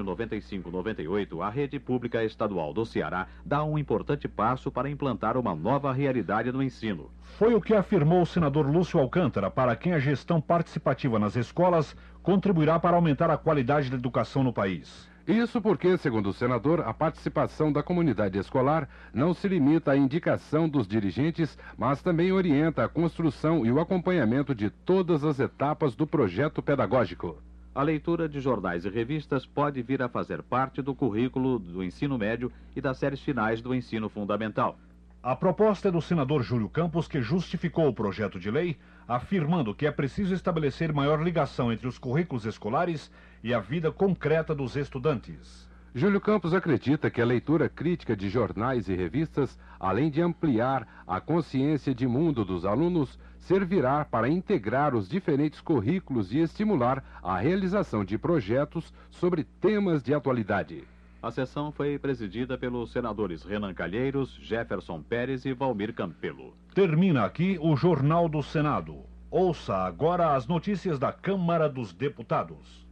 95-98, a rede pública estadual do Ceará dá um importante passo para implantar uma nova realidade no ensino. Foi o que afirmou o senador Lúcio Alcântara, para quem a gestão participativa nas escolas contribuirá para aumentar a qualidade da educação no país. Isso porque, segundo o senador, a participação da comunidade escolar não se limita à indicação dos dirigentes, mas também orienta a construção e o acompanhamento de todas as etapas do projeto pedagógico. A leitura de jornais e revistas pode vir a fazer parte do currículo do ensino médio e das séries finais do ensino fundamental. A proposta é do senador Júlio Campos, que justificou o projeto de lei, afirmando que é preciso estabelecer maior ligação entre os currículos escolares e a vida concreta dos estudantes. Júlio Campos acredita que a leitura crítica de jornais e revistas, além de ampliar a consciência de mundo dos alunos, servirá para integrar os diferentes currículos e estimular a realização de projetos sobre temas de atualidade. A sessão foi presidida pelos senadores Renan Calheiros, Jefferson Pérez e Valmir Campelo. Termina aqui o Jornal do Senado. Ouça agora as notícias da Câmara dos Deputados.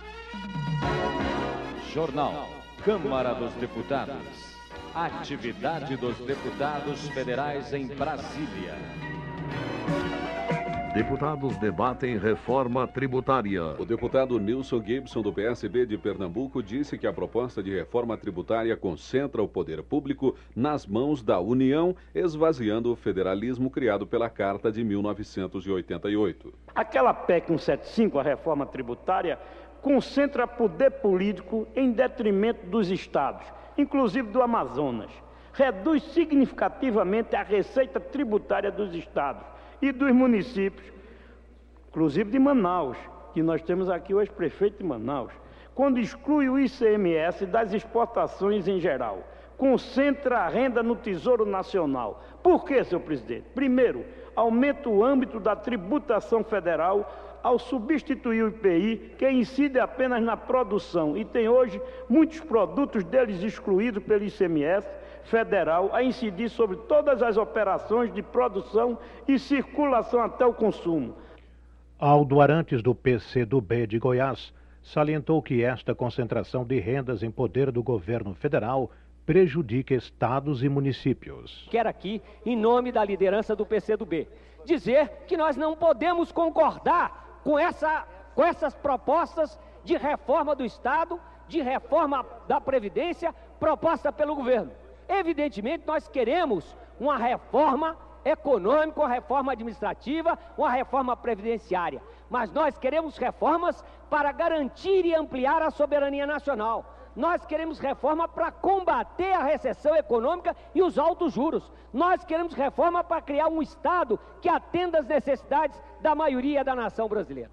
Jornal Câmara dos Deputados. Atividade dos deputados federais em Brasília. Deputados debatem reforma tributária. O deputado Nilson Gibson, do PSB de Pernambuco, disse que a proposta de reforma tributária concentra o poder público nas mãos da União, esvaziando o federalismo criado pela Carta de 1988. Aquela PEC 175, a reforma tributária, concentra poder político em detrimento dos estados, inclusive do Amazonas. Reduz significativamente a receita tributária dos estados e dos municípios, inclusive de Manaus, que nós temos aqui hoje prefeito de Manaus, quando exclui o ICMS das exportações em geral, concentra a renda no Tesouro Nacional. Por quê, senhor presidente? Primeiro, aumenta o âmbito da tributação federal ao substituir o IPI, que incide apenas na produção, e tem hoje muitos produtos deles excluídos pelo ICMS federal, a incidir sobre todas as operações de produção e circulação até o consumo. Aldo Arantes, do PCdoB de Goiás, salientou que esta concentração de rendas em poder do governo federal prejudica estados e municípios. Quero aqui, em nome da liderança do PCdoB, dizer que nós não podemos concordar com essas propostas de reforma do Estado, de reforma da Previdência, proposta pelo governo. Evidentemente, nós queremos uma reforma econômica, uma reforma administrativa, uma reforma previdenciária. Mas nós queremos reformas para garantir e ampliar a soberania nacional. Nós queremos reforma para combater a recessão econômica e os altos juros. Nós queremos reforma para criar um Estado que atenda às necessidades da maioria da nação brasileira.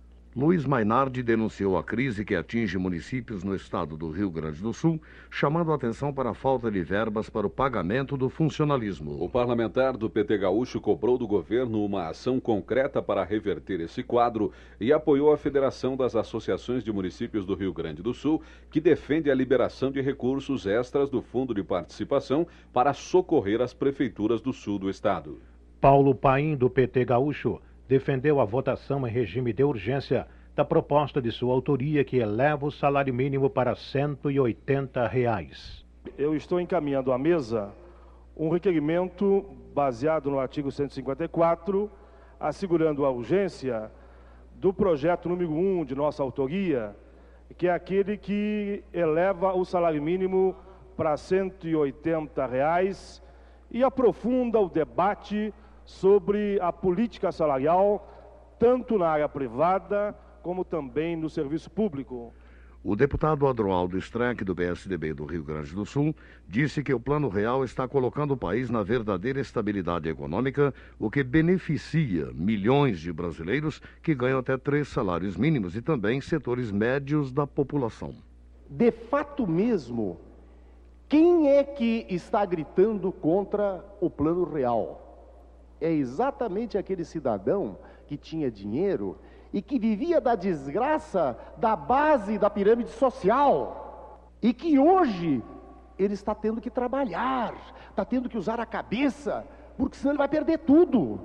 Luiz Mainardi denunciou a crise que atinge municípios no estado do Rio Grande do Sul, chamando a atenção para a falta de verbas para o pagamento do funcionalismo. O parlamentar do PT gaúcho cobrou do governo uma ação concreta para reverter esse quadro e apoiou a Federação das Associações de Municípios do Rio Grande do Sul, que defende a liberação de recursos extras do Fundo de Participação para socorrer as prefeituras do sul do estado. Paulo Paim, do PT gaúcho, defendeu a votação em regime de urgência da proposta de sua autoria que eleva o salário mínimo para R$ 180. Eu estou encaminhando à mesa um requerimento baseado no artigo 154, assegurando a urgência do projeto número 1 de nossa autoria, que é aquele que eleva o salário mínimo para R$ 180 e aprofunda o debate sobre a política salarial, tanto na área privada como também no serviço público. O deputado Adroaldo Streck, do PSDB do Rio Grande do Sul, disse que o Plano Real está colocando o país na verdadeira estabilidade econômica, o que beneficia milhões de brasileiros que ganham até 3 salários mínimos e também setores médios da população. De fato mesmo, quem é que está gritando contra o Plano Real? É exatamente aquele cidadão que tinha dinheiro e que vivia da desgraça da base da pirâmide social e que hoje ele está tendo que trabalhar, está tendo que usar a cabeça, porque senão ele vai perder tudo.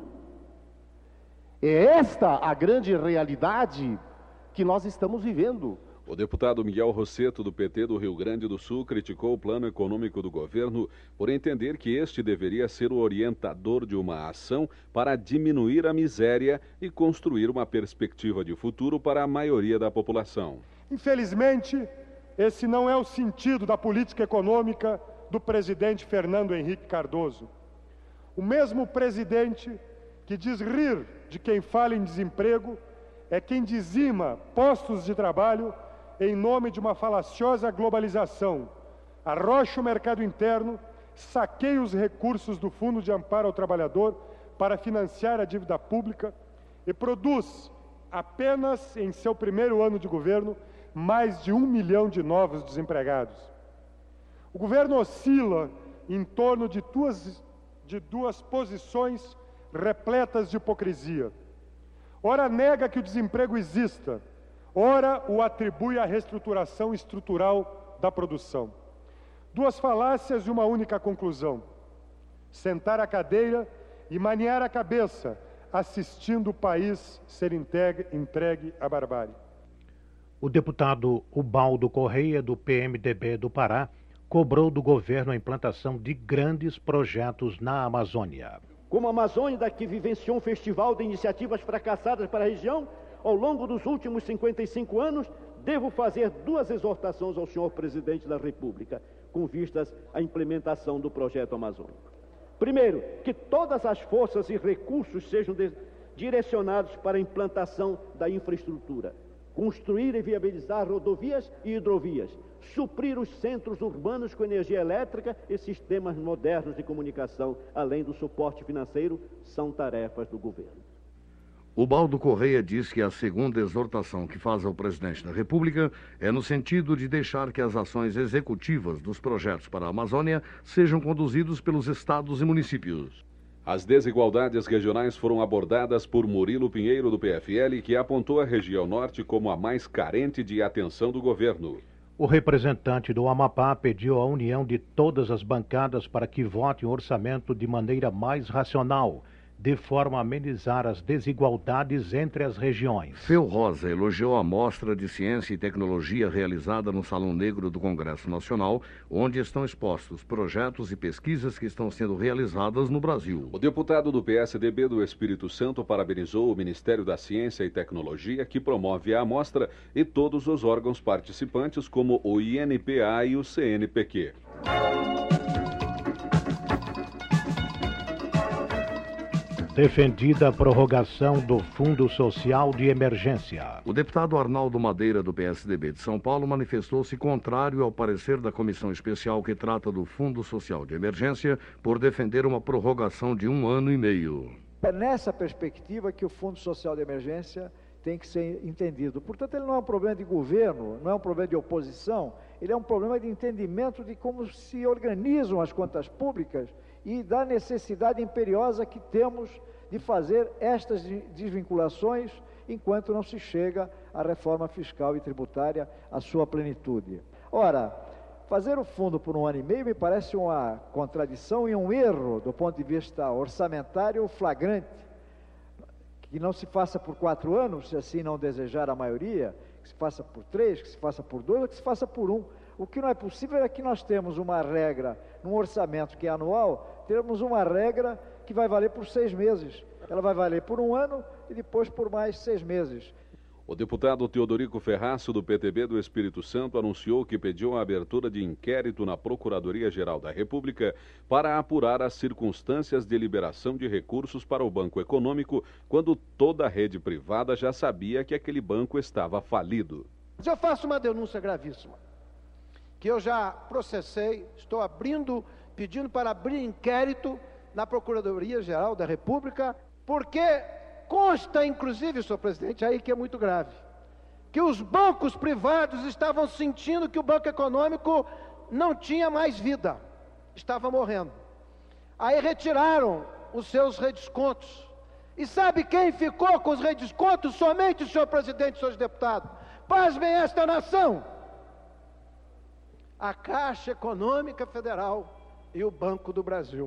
É esta a grande realidade que nós estamos vivendo. O deputado Miguel Rosseto, do PT do Rio Grande do Sul, criticou o plano econômico do governo por entender que este deveria ser o orientador de uma ação para diminuir a miséria e construir uma perspectiva de futuro para a maioria da população. Infelizmente, esse não é o sentido da política econômica do presidente Fernando Henrique Cardoso. O mesmo presidente que diz rir de quem fala em desemprego é quem dizima postos de trabalho em nome de uma falaciosa globalização, arrocha o mercado interno, saqueia os recursos do Fundo de Amparo ao Trabalhador para financiar a dívida pública e produz, apenas em seu primeiro ano de governo, mais de 1 milhão de novos desempregados. O governo oscila em torno de duas posições repletas de hipocrisia. Ora nega que o desemprego exista, ora o atribui à reestruturação estrutural da produção. Duas falácias e uma única conclusão: sentar à cadeira e maniar a cabeça, assistindo o país ser entregue à barbárie. O deputado Ubaldo Correia, do PMDB do Pará, cobrou do governo a implantação de grandes projetos na Amazônia. Como a Amazônia, que vivenciou um festival de iniciativas fracassadas para a região, ao longo dos últimos 55 anos, devo fazer duas exortações ao senhor presidente da República, com vistas à implementação do projeto amazônico. Primeiro, que todas as forças e recursos sejam direcionados para a implantação da infraestrutura, construir e viabilizar rodovias e hidrovias, suprir os centros urbanos com energia elétrica e sistemas modernos de comunicação, além do suporte financeiro, são tarefas do governo. Ubaldo Correia diz que a segunda exortação que faz ao presidente da República é no sentido de deixar que as ações executivas dos projetos para a Amazônia sejam conduzidos pelos estados e municípios. As desigualdades regionais foram abordadas por Murilo Pinheiro, do PFL, que apontou a região norte como a mais carente de atenção do governo. O representante do Amapá pediu à união de todas as bancadas para que vote o orçamento de maneira mais racional, de forma a amenizar as desigualdades entre as regiões. Feu Rosa elogiou a mostra de ciência e tecnologia realizada no Salão Negro do Congresso Nacional, onde estão expostos projetos e pesquisas que estão sendo realizadas no Brasil. O deputado do PSDB do Espírito Santo parabenizou o Ministério da Ciência e Tecnologia, que promove a mostra, e todos os órgãos participantes, como o INPA e o CNPq. Defendida a prorrogação do Fundo Social de Emergência. O deputado Arnaldo Madeira, do PSDB de São Paulo, manifestou-se contrário ao parecer da comissão especial que trata do Fundo Social de Emergência por defender uma prorrogação de 1 ano e meio. É nessa perspectiva que o Fundo Social de Emergência tem que ser entendido. Portanto, ele não é um problema de governo, não é um problema de oposição, ele é um problema de entendimento de como se organizam as contas públicas e da necessidade imperiosa que temos de fazer estas desvinculações enquanto não se chega à reforma fiscal e tributária à sua plenitude. Ora, fazer o fundo por 1 ano e meio me parece uma contradição e um erro do ponto de vista orçamentário flagrante. Que não se faça por 4 anos, se assim não desejar a maioria, que se faça por 3, que se faça por 2, ou que se faça por 1. O que não é possível é que nós temos uma regra num orçamento que é anual, temos uma regra que vai valer por 6 meses. Ela vai valer por 1 ano e depois por mais 6 meses. O deputado Teodorico Ferraço, do PTB do Espírito Santo, anunciou que pediu a abertura de inquérito na Procuradoria-Geral da República para apurar as circunstâncias de liberação de recursos para o Banco Econômico, quando toda a rede privada já sabia que aquele banco estava falido. Eu faço uma denúncia gravíssima, que eu já processei, estou pedindo para abrir inquérito na Procuradoria-Geral da República, porque consta, inclusive, senhor presidente, aí que é muito grave, que os bancos privados estavam sentindo que o Banco Econômico não tinha mais vida, estava morrendo. Aí retiraram os seus redescontos. E sabe quem ficou com os redescontos? Somente o senhor presidente e senhores deputados. Pasmem esta nação. A Caixa Econômica Federal e o Banco do Brasil.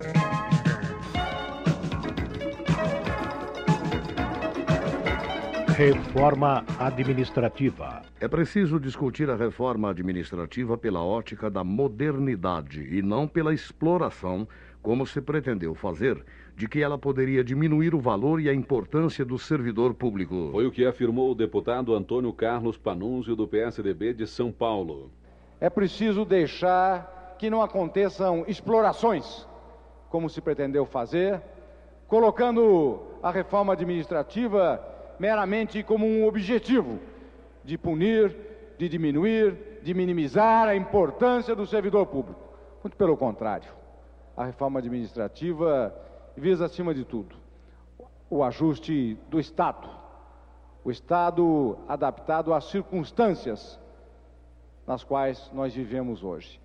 Reforma administrativa. É preciso discutir a reforma administrativa pela ótica da modernidade e não pela exploração, como se pretendeu fazer, de que ela poderia diminuir o valor e a importância do servidor público. Foi o que afirmou o deputado Antônio Carlos Panunzio, do PSDB de São Paulo. É preciso deixar que não aconteçam explorações, como se pretendeu fazer, colocando a reforma administrativa meramente como um objetivo de punir, de diminuir, de minimizar a importância do servidor público. Muito pelo contrário. A reforma administrativa visa, acima de tudo, o ajuste do Estado. O Estado adaptado às circunstâncias nas quais nós vivemos hoje.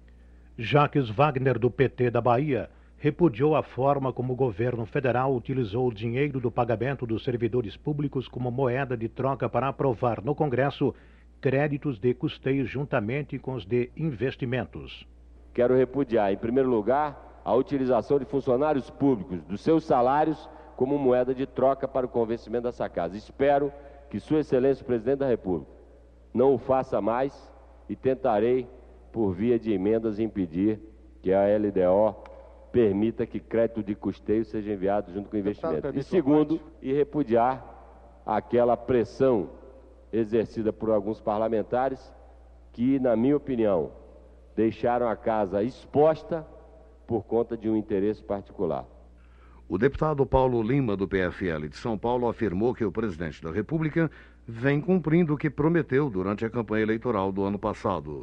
Jacques Wagner, do PT da Bahia, repudiou a forma como o governo federal utilizou o dinheiro do pagamento dos servidores públicos como moeda de troca para aprovar no Congresso créditos de custeio juntamente com os de investimentos. Quero repudiar, em primeiro lugar, a utilização de funcionários públicos dos seus salários como moeda de troca para o convencimento dessa casa. Espero que Sua Excelência, o Presidente da República, não o faça mais e tentarei, por via de emendas, impedir que a LDO permita que crédito de custeio seja enviado junto com o investimento. E segundo, e repudiar aquela pressão exercida por alguns parlamentares que, na minha opinião, deixaram a casa exposta por conta de um interesse particular. O deputado Paulo Lima, do PFL de São Paulo, afirmou que o presidente da República vem cumprindo o que prometeu durante a campanha eleitoral do ano passado.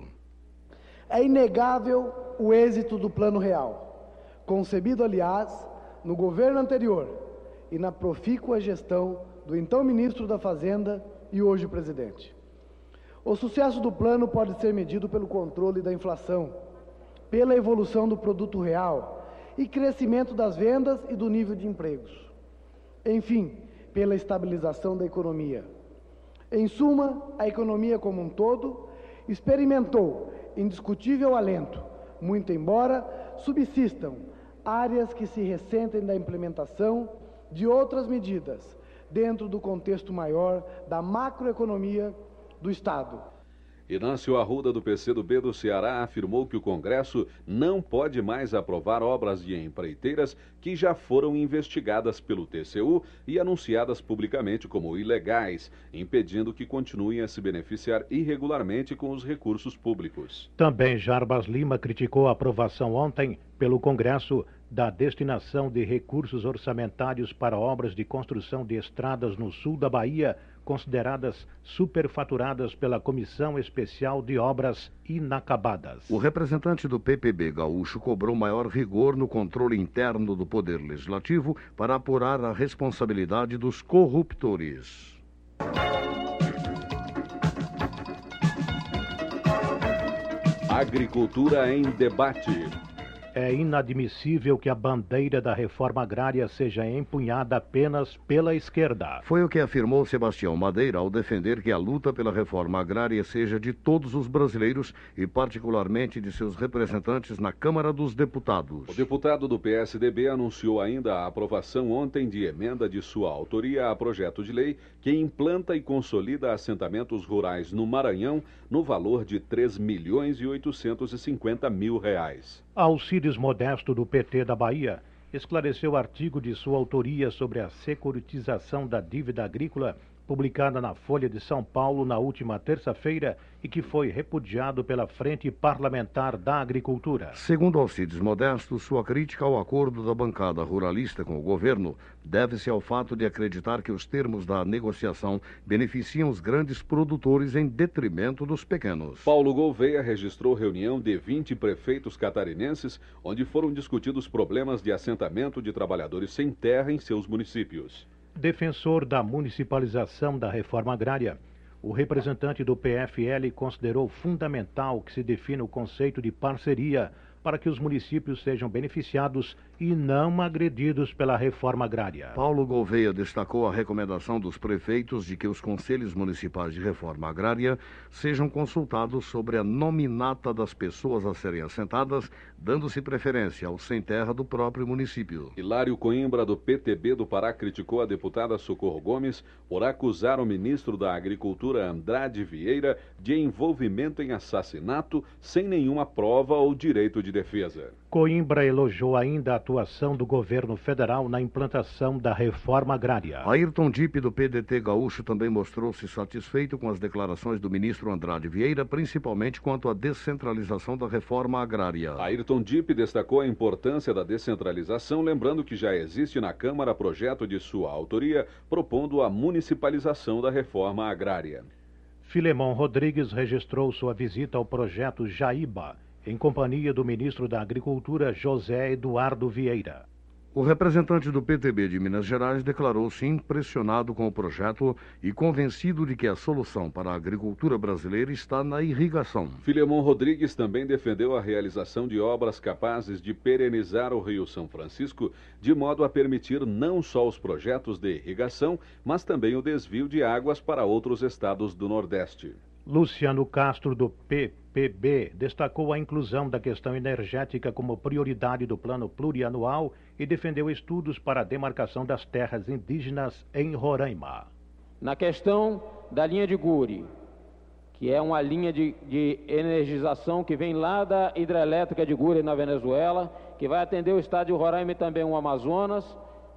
É inegável o êxito do Plano Real, concebido, aliás, no governo anterior e na profícua gestão do então ministro da Fazenda e hoje presidente. O sucesso do plano pode ser medido pelo controle da inflação, pela evolução do produto real e crescimento das vendas e do nível de empregos. Enfim, pela estabilização da economia. Em suma, a economia como um todo experimentou indiscutível alento, muito embora subsistam áreas que se ressentem da implementação de outras medidas dentro do contexto maior da macroeconomia do Estado. Inácio Arruda, do PCdoB do Ceará, afirmou que o Congresso não pode mais aprovar obras de empreiteiras que já foram investigadas pelo TCU e anunciadas publicamente como ilegais, impedindo que continuem a se beneficiar irregularmente com os recursos públicos. Também Jarbas Lima criticou a aprovação ontem pelo Congresso da destinação de recursos orçamentários para obras de construção de estradas no sul da Bahia, consideradas superfaturadas pela Comissão Especial de Obras Inacabadas. O representante do PPB gaúcho cobrou maior rigor no controle interno do Poder Legislativo para apurar a responsabilidade dos corruptores. Agricultura em debate. É inadmissível que a bandeira da reforma agrária seja empunhada apenas pela esquerda. Foi o que afirmou Sebastião Madeira ao defender que a luta pela reforma agrária seja de todos os brasileiros e particularmente de seus representantes na Câmara dos Deputados. O deputado do PSDB anunciou ainda a aprovação ontem de emenda de sua autoria a projeto de lei que implanta e consolida assentamentos rurais no Maranhão no valor de R$ 3.850.000. Alcides Modesto, do PT da Bahia, esclareceu o artigo de sua autoria sobre a securitização da dívida agrícola, publicada na Folha de São Paulo na última terça-feira e que foi repudiado pela Frente Parlamentar da Agricultura. Segundo Alcides Modesto, sua crítica ao acordo da bancada ruralista com o governo deve-se ao fato de acreditar que os termos da negociação beneficiam os grandes produtores em detrimento dos pequenos. Paulo Gouveia registrou reunião de 20 prefeitos catarinenses, onde foram discutidos problemas de assentamento de trabalhadores sem terra em seus municípios. Defensor da municipalização da reforma agrária, o representante do PFL considerou fundamental que se defina o conceito de parceria para que os municípios sejam beneficiados e não agredidos pela reforma agrária. Paulo Gouveia destacou a recomendação dos prefeitos de que os conselhos municipais de reforma agrária sejam consultados sobre a nominata das pessoas a serem assentadas, dando-se preferência ao sem-terra do próprio município. Hilário Coimbra, do PTB do Pará, criticou a deputada Socorro Gomes por acusar o ministro da Agricultura, Andrade Vieira, de envolvimento em assassinato sem nenhuma prova ou direito de defesa. Coimbra elogiou ainda a atuação do governo federal na implantação da reforma agrária. Ayrton Dipp, do PDT gaúcho, também mostrou-se satisfeito com as declarações do ministro Andrade Vieira, principalmente quanto à descentralização da reforma agrária. Ayrton Dipp destacou a importância da descentralização, lembrando que já existe na Câmara projeto de sua autoria propondo a municipalização da reforma agrária. Filemon Rodrigues registrou sua visita ao projeto Jaíba, em companhia do ministro da Agricultura, José Eduardo Vieira. O representante do PTB de Minas Gerais declarou-se impressionado com o projeto e convencido de que a solução para a agricultura brasileira está na irrigação. Filemon Rodrigues também defendeu a realização de obras capazes de perenizar o Rio São Francisco, de modo a permitir não só os projetos de irrigação, mas também o desvio de águas para outros estados do Nordeste. Luciano Castro, do PPB, destacou a inclusão da questão energética como prioridade do plano plurianual e defendeu estudos para a demarcação das terras indígenas em Roraima. Na questão da linha de Guri, que é uma linha de energização que vem lá da hidrelétrica de Guri, na Venezuela, que vai atender o estado de Roraima e também o Amazonas,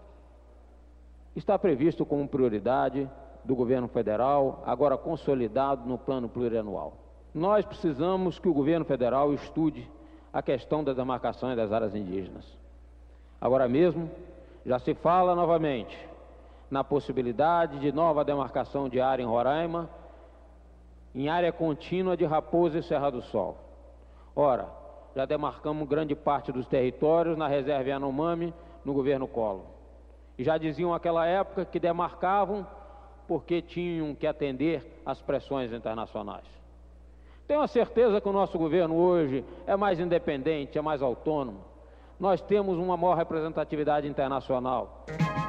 está previsto como prioridade do governo federal, agora consolidado no plano plurianual. Nós precisamos que o governo federal estude a questão das demarcações das áreas indígenas. Agora mesmo, já se fala novamente na possibilidade de nova demarcação de área em Roraima, em área contínua de Raposa e Serra do Sol. Ora, já demarcamos grande parte dos territórios na reserva Yanomami, no governo Collor. E já diziam naquela época que demarcavam porque tinham que atender às pressões internacionais. Tenho a certeza que o nosso governo hoje é mais independente, é mais autônomo. Nós temos uma maior representatividade internacional.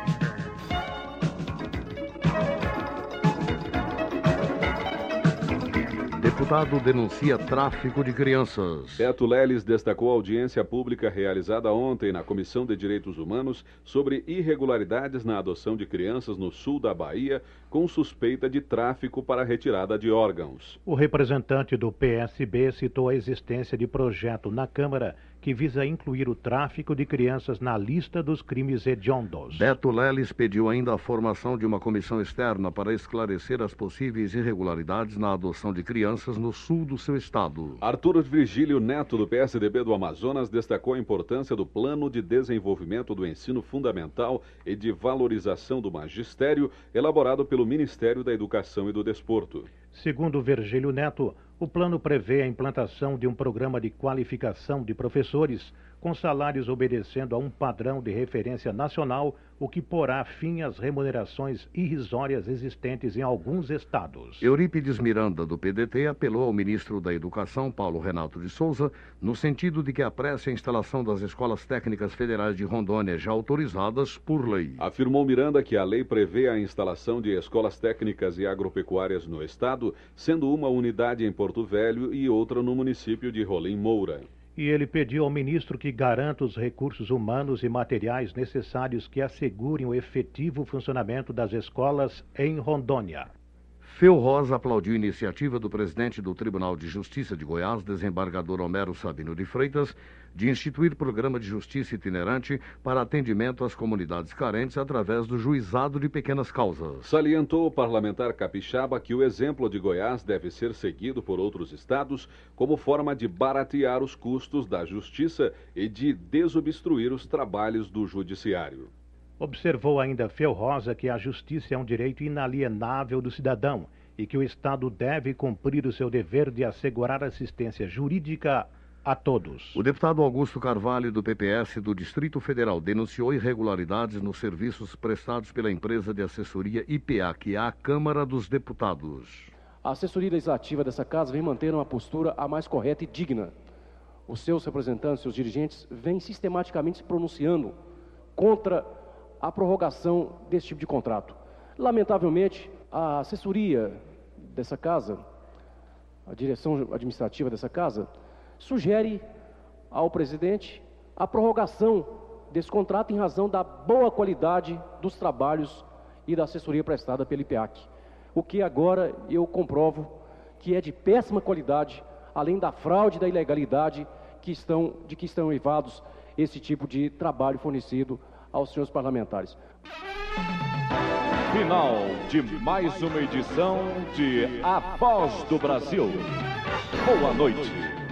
Deputado denuncia tráfico de crianças. Beto Leles destacou a audiência pública realizada ontem na Comissão de Direitos Humanos sobre irregularidades na adoção de crianças no sul da Bahia, com suspeita de tráfico para retirada de órgãos. O representante do PSB citou a existência de projeto na Câmara que visa incluir o tráfico de crianças na lista dos crimes hediondos. Beto Leles pediu ainda a formação de uma comissão externa para esclarecer as possíveis irregularidades na adoção de crianças no sul do seu estado. Arthur Virgílio Neto, do PSDB do Amazonas, destacou a importância do Plano de Desenvolvimento do Ensino Fundamental e de Valorização do Magistério, elaborado pelo Ministério da Educação e do Desporto. Segundo Virgílio Neto, o plano prevê a implantação de um programa de qualificação de professores com salários obedecendo a um padrão de referência nacional, o que porá fim às remunerações irrisórias existentes em alguns estados. Eurípides Miranda, do PDT, apelou ao ministro da Educação, Paulo Renato de Souza, no sentido de que apresse a instalação das escolas técnicas federais de Rondônia já autorizadas por lei. Afirmou Miranda que a lei prevê a instalação de escolas técnicas e agropecuárias no estado, sendo uma unidade em Porto Velho e outra no município de Rolim Moura. E ele pediu ao ministro que garanta os recursos humanos e materiais necessários que assegurem o efetivo funcionamento das escolas em Rondônia. Feu Rosa aplaudiu a iniciativa do presidente do Tribunal de Justiça de Goiás, desembargador Homero Sabino de Freitas, de instituir programa de justiça itinerante para atendimento às comunidades carentes através do juizado de pequenas causas. Salientou o parlamentar capixaba que o exemplo de Goiás deve ser seguido por outros estados como forma de baratear os custos da justiça e de desobstruir os trabalhos do judiciário. Observou ainda Feu Rosa que a justiça é um direito inalienável do cidadão e que o Estado deve cumprir o seu dever de assegurar assistência jurídica a todos. O deputado Augusto Carvalho, do PPS do Distrito Federal, denunciou irregularidades nos serviços prestados pela empresa de assessoria IPA, que é a Câmara dos Deputados. A assessoria legislativa dessa casa vem mantendo uma postura a mais correta e digna. os seus representantes, seus dirigentes, vêm sistematicamente se pronunciando contra a prorrogação desse tipo de contrato. Lamentavelmente, a assessoria dessa casa, a direção administrativa dessa casa, sugere ao presidente a prorrogação desse contrato em razão da boa qualidade dos trabalhos e da assessoria prestada pelo IPEAC. O que agora eu comprovo que é de péssima qualidade, além da fraude e da ilegalidade de que estão eivados esse tipo de trabalho fornecido aos senhores parlamentares. Final de mais uma edição de A Voz do Brasil. Boa noite.